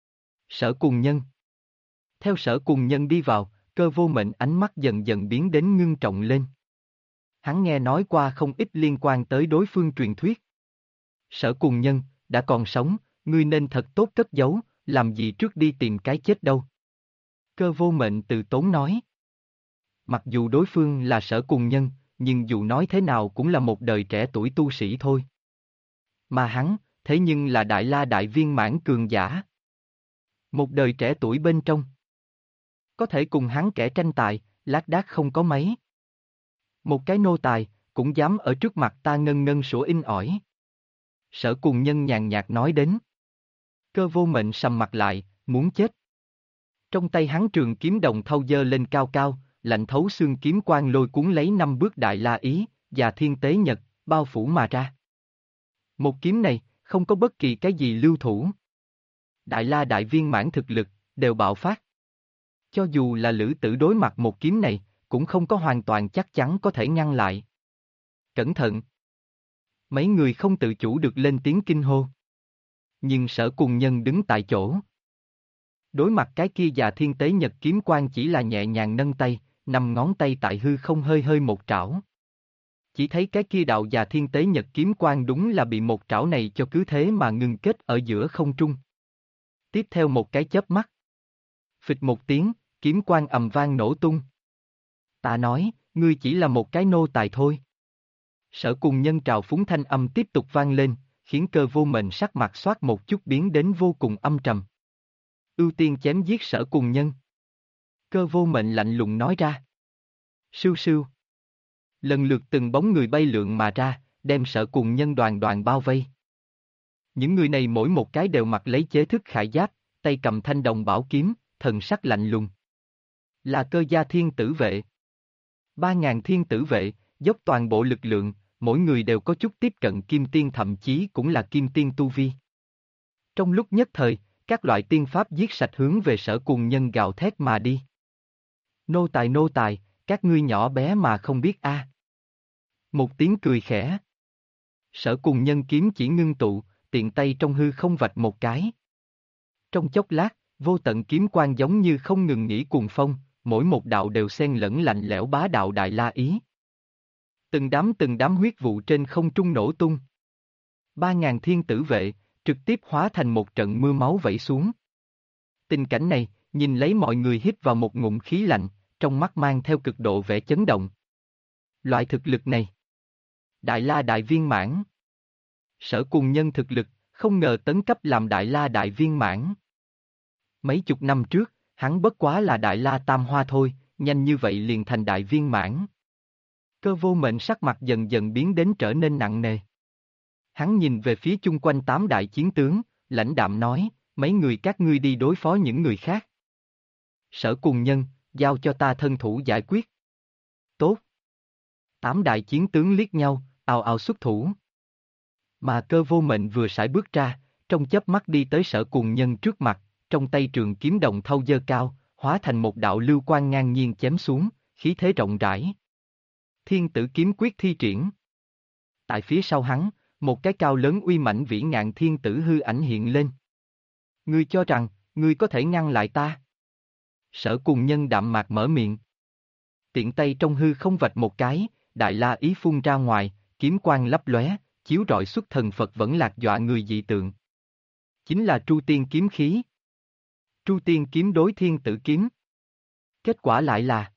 Sở Cùng Nhân. Theo Sở Cùng Nhân đi vào, Cơ Vô Mệnh ánh mắt dần dần biến đến ngưng trọng lên. Hắn nghe nói qua không ít liên quan tới đối phương truyền thuyết. Sở Cùng Nhân, đã còn sống, ngươi nên thật tốt cất giấu, làm gì trước đi tìm cái chết đâu. Cơ Vô Mệnh từ tốn nói. Mặc dù đối phương là Sở Cùng Nhân, nhưng dù nói thế nào cũng là một đời trẻ tuổi tu sĩ thôi. Mà hắn, thế nhưng là đại la đại viên mãn cường giả. Một đời trẻ tuổi bên trong. Có thể cùng hắn kẻ tranh tài, lác đác không có mấy. Một cái nô tài, cũng dám ở trước mặt ta ngân ngân sủa in ỏi. Sở Cùng Nhân nhàn nhạt nói đến. Cơ Vô Mệnh sầm mặt lại, muốn chết. Trong tay hắn trường kiếm đồng thau giơ lên cao cao, lạnh thấu xương kiếm quang lôi cuốn lấy 5 bước đại la ý, và thiên tế nhật, bao phủ mà ra. Một kiếm này, không có bất kỳ cái gì lưu thủ. Đại la đại viên mãn thực lực, đều bạo phát. Cho dù là Lữ Tử đối mặt một kiếm này, cũng không có hoàn toàn chắc chắn có thể ngăn lại. Cẩn thận! Mấy người không tự chủ được lên tiếng kinh hô. Nhưng Sở Cùng Nhân đứng tại chỗ. Đối mặt cái kia già thiên tế nhật kiếm quang chỉ là nhẹ nhàng nâng tay, 5 ngón tay tại hư không hơi hơi một trảo. Chỉ thấy cái kia đạo già thiên tế nhật kiếm quang đúng là bị một trảo này cho cứ thế mà ngưng kết ở giữa không trung. Tiếp theo một cái chớp mắt. Phịch một tiếng, kiếm quang ầm vang nổ tung. Ta nói, ngươi chỉ là một cái nô tài thôi. Sở Cùng Nhân trào phúng thanh âm tiếp tục vang lên, khiến Cơ Vô Mệnh sắc mặt xoát một chút biến đến vô cùng âm trầm. Ưu tiên chém giết Sở Cùng Nhân. Cơ Vô Mệnh lạnh lùng nói ra. Sưu sưu. Lần lượt từng bóng người bay lượn mà ra, đem Sở Cùng Nhân đoàn đoàn bao vây. Những người này mỗi một cái đều mặc lấy chế thức khải giáp, tay cầm thanh đồng bảo kiếm, thần sắc lạnh lùng. Là Cơ gia thiên tử vệ. 3.000 thiên tử vệ, dốc toàn bộ lực lượng, mỗi người đều có chút tiếp cận kim tiên thậm chí cũng là kim tiên tu vi. Trong lúc nhất thời, các loại tiên pháp giết sạch hướng về Sở Cùng Nhân gào thét mà đi. Nô tài, các ngươi nhỏ bé mà không biết a. Một tiếng cười khẽ. Sở Cùng Nhân kiếm chỉ ngưng tụ, tiện tay trong hư không vạch một cái. Trong chốc lát, vô tận kiếm quang giống như không ngừng nghỉ cuồng phong, mỗi một đạo đều xen lẫn lạnh lẽo bá đạo đại la ý. Từng đám huyết vụ trên không trung nổ tung. 3.000 thiên tử vệ, trực tiếp hóa thành một trận mưa máu vẩy xuống. Tình cảnh này, nhìn lấy mọi người hít vào một ngụm khí lạnh, trong mắt mang theo cực độ vẻ chấn động. Loại thực lực này. Đại La Đại Viên Mãn. Sở Cùng Nhân thực lực, không ngờ tấn cấp làm Đại La Đại Viên Mãn. Mấy chục năm trước, hắn bất quá là Đại La Tam Hoa thôi, nhanh như vậy liền thành Đại Viên Mãn. Cơ Vô Mệnh sắc mặt dần dần biến đến trở nên nặng nề. Hắn nhìn về phía chung quanh 8 đại chiến tướng, lãnh đạm nói, mấy người các ngươi đi đối phó những người khác. Sở Cùng Nhân, giao cho ta thân thủ giải quyết. Tốt. 8 đại chiến tướng liếc nhau, ào ào xuất thủ. Mà Cơ Vô Mệnh vừa sải bước ra, trong chớp mắt đi tới Sở Cùng Nhân trước mặt, trong tay trường kiếm đồng thau giơ cao, hóa thành một đạo lưu quang ngang nhiên chém xuống, khí thế rộng rãi. Thiên Tử Kiếm Quyết thi triển. Tại phía sau hắn, một cái cao lớn uy mãnh vĩ ngạn thiên tử hư ảnh hiện lên. Ngươi cho rằng, ngươi có thể ngăn lại ta? Sở Cùng Nhân đạm mạc mở miệng. Tiện tay trong hư không vạch một cái, đại la ý phun ra ngoài, kiếm quang lấp lóe, chiếu rọi xuất thần Phật vẫn lạc dọa người dị tượng. Chính là Tru Tiên kiếm khí. Tru Tiên kiếm đối thiên tử kiếm. Kết quả lại là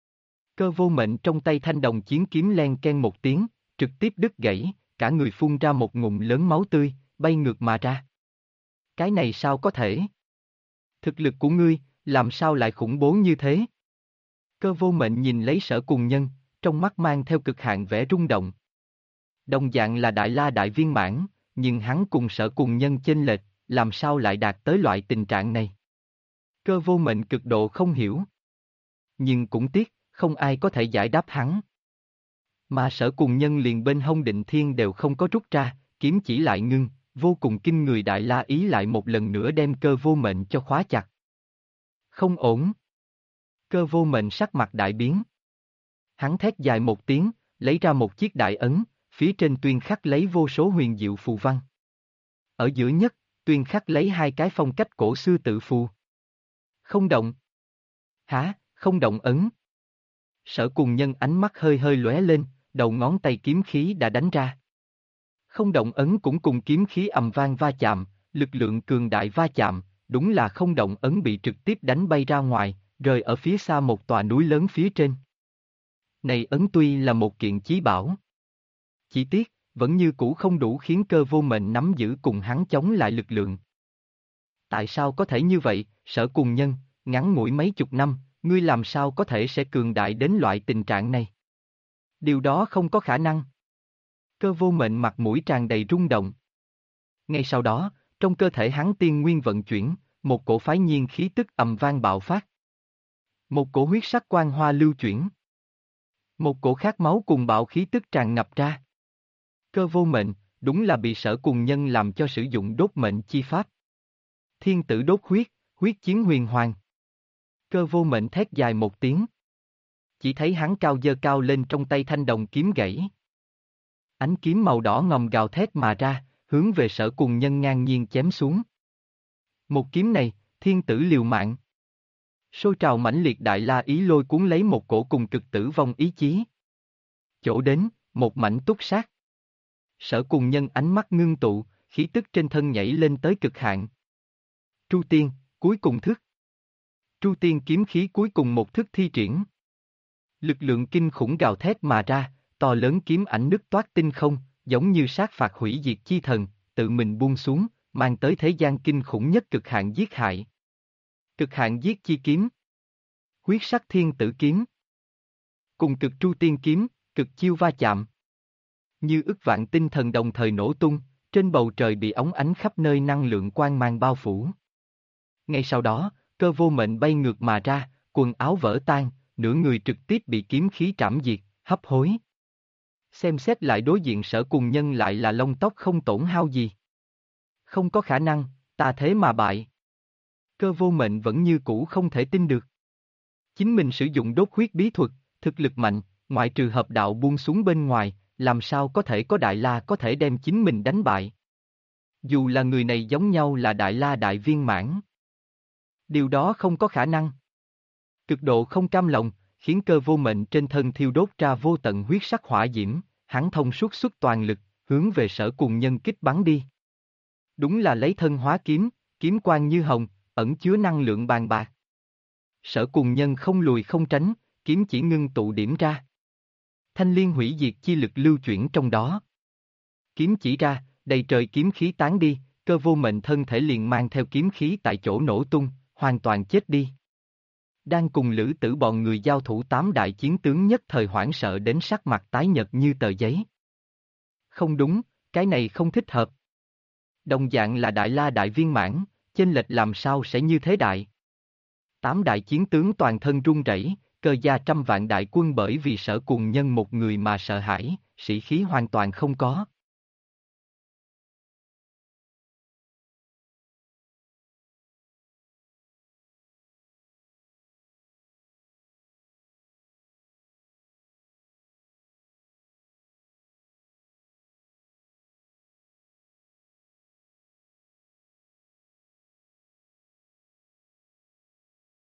Cơ Vô Mệnh trong tay thanh đồng chiến kiếm len ken một tiếng, trực tiếp đứt gãy, cả người phun ra một ngụm lớn máu tươi, bay ngược mà ra. Cái này sao có thể? Thực lực của ngươi, làm sao lại khủng bố như thế? Cơ Vô Mệnh nhìn lấy Sở Cùng Nhân, trong mắt mang theo cực hạn vẻ rung động. Đồng dạng là Đại La Đại Viên Mãn, nhưng hắn cùng Sở Cùng Nhân chênh lệch, làm sao lại đạt tới loại tình trạng này? Cơ Vô Mệnh cực độ không hiểu. Nhưng cũng tiếc, không ai có thể giải đáp hắn. Mà Sở Cùng Nhân liền bên hông Định Thiên đều không có rút ra, kiếm chỉ lại ngưng, vô cùng kinh người Đại La ý lại một lần nữa đem Cơ Vô Mệnh cho khóa chặt. Không ổn. Cơ Vô Mệnh sắc mặt đại biến. Hắn thét dài một tiếng, lấy ra một chiếc đại ấn, phía trên tuyên khắc lấy vô số huyền diệu phù văn. Ở giữa nhất, tuyên khắc lấy 2 cái phong cách cổ xưa tự phù. Không động. Hả, không động ấn. Sở Cùng Nhân ánh mắt hơi hơi lóe lên, đầu ngón tay kiếm khí đã đánh ra. Không động ấn cũng cùng kiếm khí ầm vang va chạm, lực lượng cường đại va chạm, đúng là không động ấn bị trực tiếp đánh bay ra ngoài, rơi ở phía xa một tòa núi lớn phía trên. Này ấn tuy là một kiện chí bảo. Chỉ tiếc, vẫn như cũ không đủ khiến Cơ Vô Mệnh nắm giữ cùng hắn chống lại lực lượng. Tại sao có thể như vậy, Sở Cùng Nhân, ngắn ngủi mấy chục năm, ngươi làm sao có thể sẽ cường đại đến loại tình trạng này? Điều đó không có khả năng. Cơ Vô Mệnh mặt mũi tràn đầy rung động. Ngay sau đó, trong cơ thể hắn tiên nguyên vận chuyển, một cổ phái nhiên khí tức ầm vang bạo phát. Một cổ huyết sắc quang hoa lưu chuyển. Một cổ khát máu cùng bạo khí tức tràn ngập ra. Cơ Vô Mệnh, đúng là bị Sở Cùng Nhân làm cho sử dụng đốt mệnh chi pháp. Thiên tử đốt huyết, huyết chiến huyền hoàng. Cơ Vô Mệnh thét dài một tiếng. Chỉ thấy hắn cao giơ cao lên trong tay thanh đồng kiếm gãy. Ánh kiếm màu đỏ ngòm gào thét mà ra, hướng về Sở Cùng Nhân ngang nhiên chém xuống. Một kiếm này, thiên tử liều mạng. Sôi trào mãnh liệt đại la ý lôi cuốn lấy một cổ cùng cực tử vong ý chí. Chỗ đến, một mảnh túc sát. Sở Cùng Nhân ánh mắt ngưng tụ, khí tức trên thân nhảy lên tới cực hạn. Tru Tiên, cuối cùng thức. Tru Tiên kiếm khí cuối cùng một thức thi triển. Lực lượng kinh khủng gào thét mà ra, to lớn kiếm ảnh nứt toát tinh không, giống như sát phạt hủy diệt chi thần, tự mình buông xuống, mang tới thế gian kinh khủng nhất cực hạn giết hại. Cực hạn giết chi kiếm. Huyết sắc thiên tử kiếm. Cùng cực Tru Tiên kiếm, cực chiêu va chạm. Như ức vạn tinh thần đồng thời nổ tung, trên bầu trời bị óng ánh khắp nơi năng lượng quang mang bao phủ. Ngay sau đó, Cơ Vô Mệnh bay ngược mà ra, quần áo vỡ tan, nửa người trực tiếp bị kiếm khí trảm diệt, hấp hối. Xem xét lại đối diện Sở Cùng Nhân lại là lông tóc không tổn hao gì. Không có khả năng, ta thế mà bại. Cơ Vô Mệnh vẫn như cũ không thể tin được. Chính mình sử dụng đốt huyết bí thuật, thực lực mạnh, ngoại trừ hợp đạo buông xuống bên ngoài, làm sao có thể có Đại La có thể đem chính mình đánh bại. Dù là người này giống nhau là Đại La Đại Viên Mãn. Điều đó không có khả năng. Cực độ không cam lòng, khiến Cơ Vô Mệnh trên thân thiêu đốt ra vô tận huyết sắc hỏa diễm, hắn thông suốt xuất toàn lực, hướng về Sở Cùng Nhân kích bắn đi. Đúng là lấy thân hóa kiếm, kiếm quang như hồng, ẩn chứa năng lượng bàn bạc. Sở Cùng Nhân không lùi không tránh, kiếm chỉ ngưng tụ điểm ra. Thanh liên hủy diệt chi lực lưu chuyển trong đó. Kiếm chỉ ra, đầy trời kiếm khí tán đi, Cơ Vô Mệnh thân thể liền mang theo kiếm khí tại chỗ nổ tung, hoàn toàn chết đi. Đang cùng Lữ Tử bọn người giao thủ 8 đại chiến tướng nhất thời hoảng sợ đến sắc mặt tái nhợt như tờ giấy. Không đúng, cái này không thích hợp. Đồng dạng là Đại La đại viên mãn, chênh lệch làm sao sẽ như thế đại. 8 đại chiến tướng toàn thân run rẩy, Cơ gia trăm vạn đại quân bởi vì Sở Cùng Nhân một người mà sợ hãi, sĩ khí hoàn toàn không có.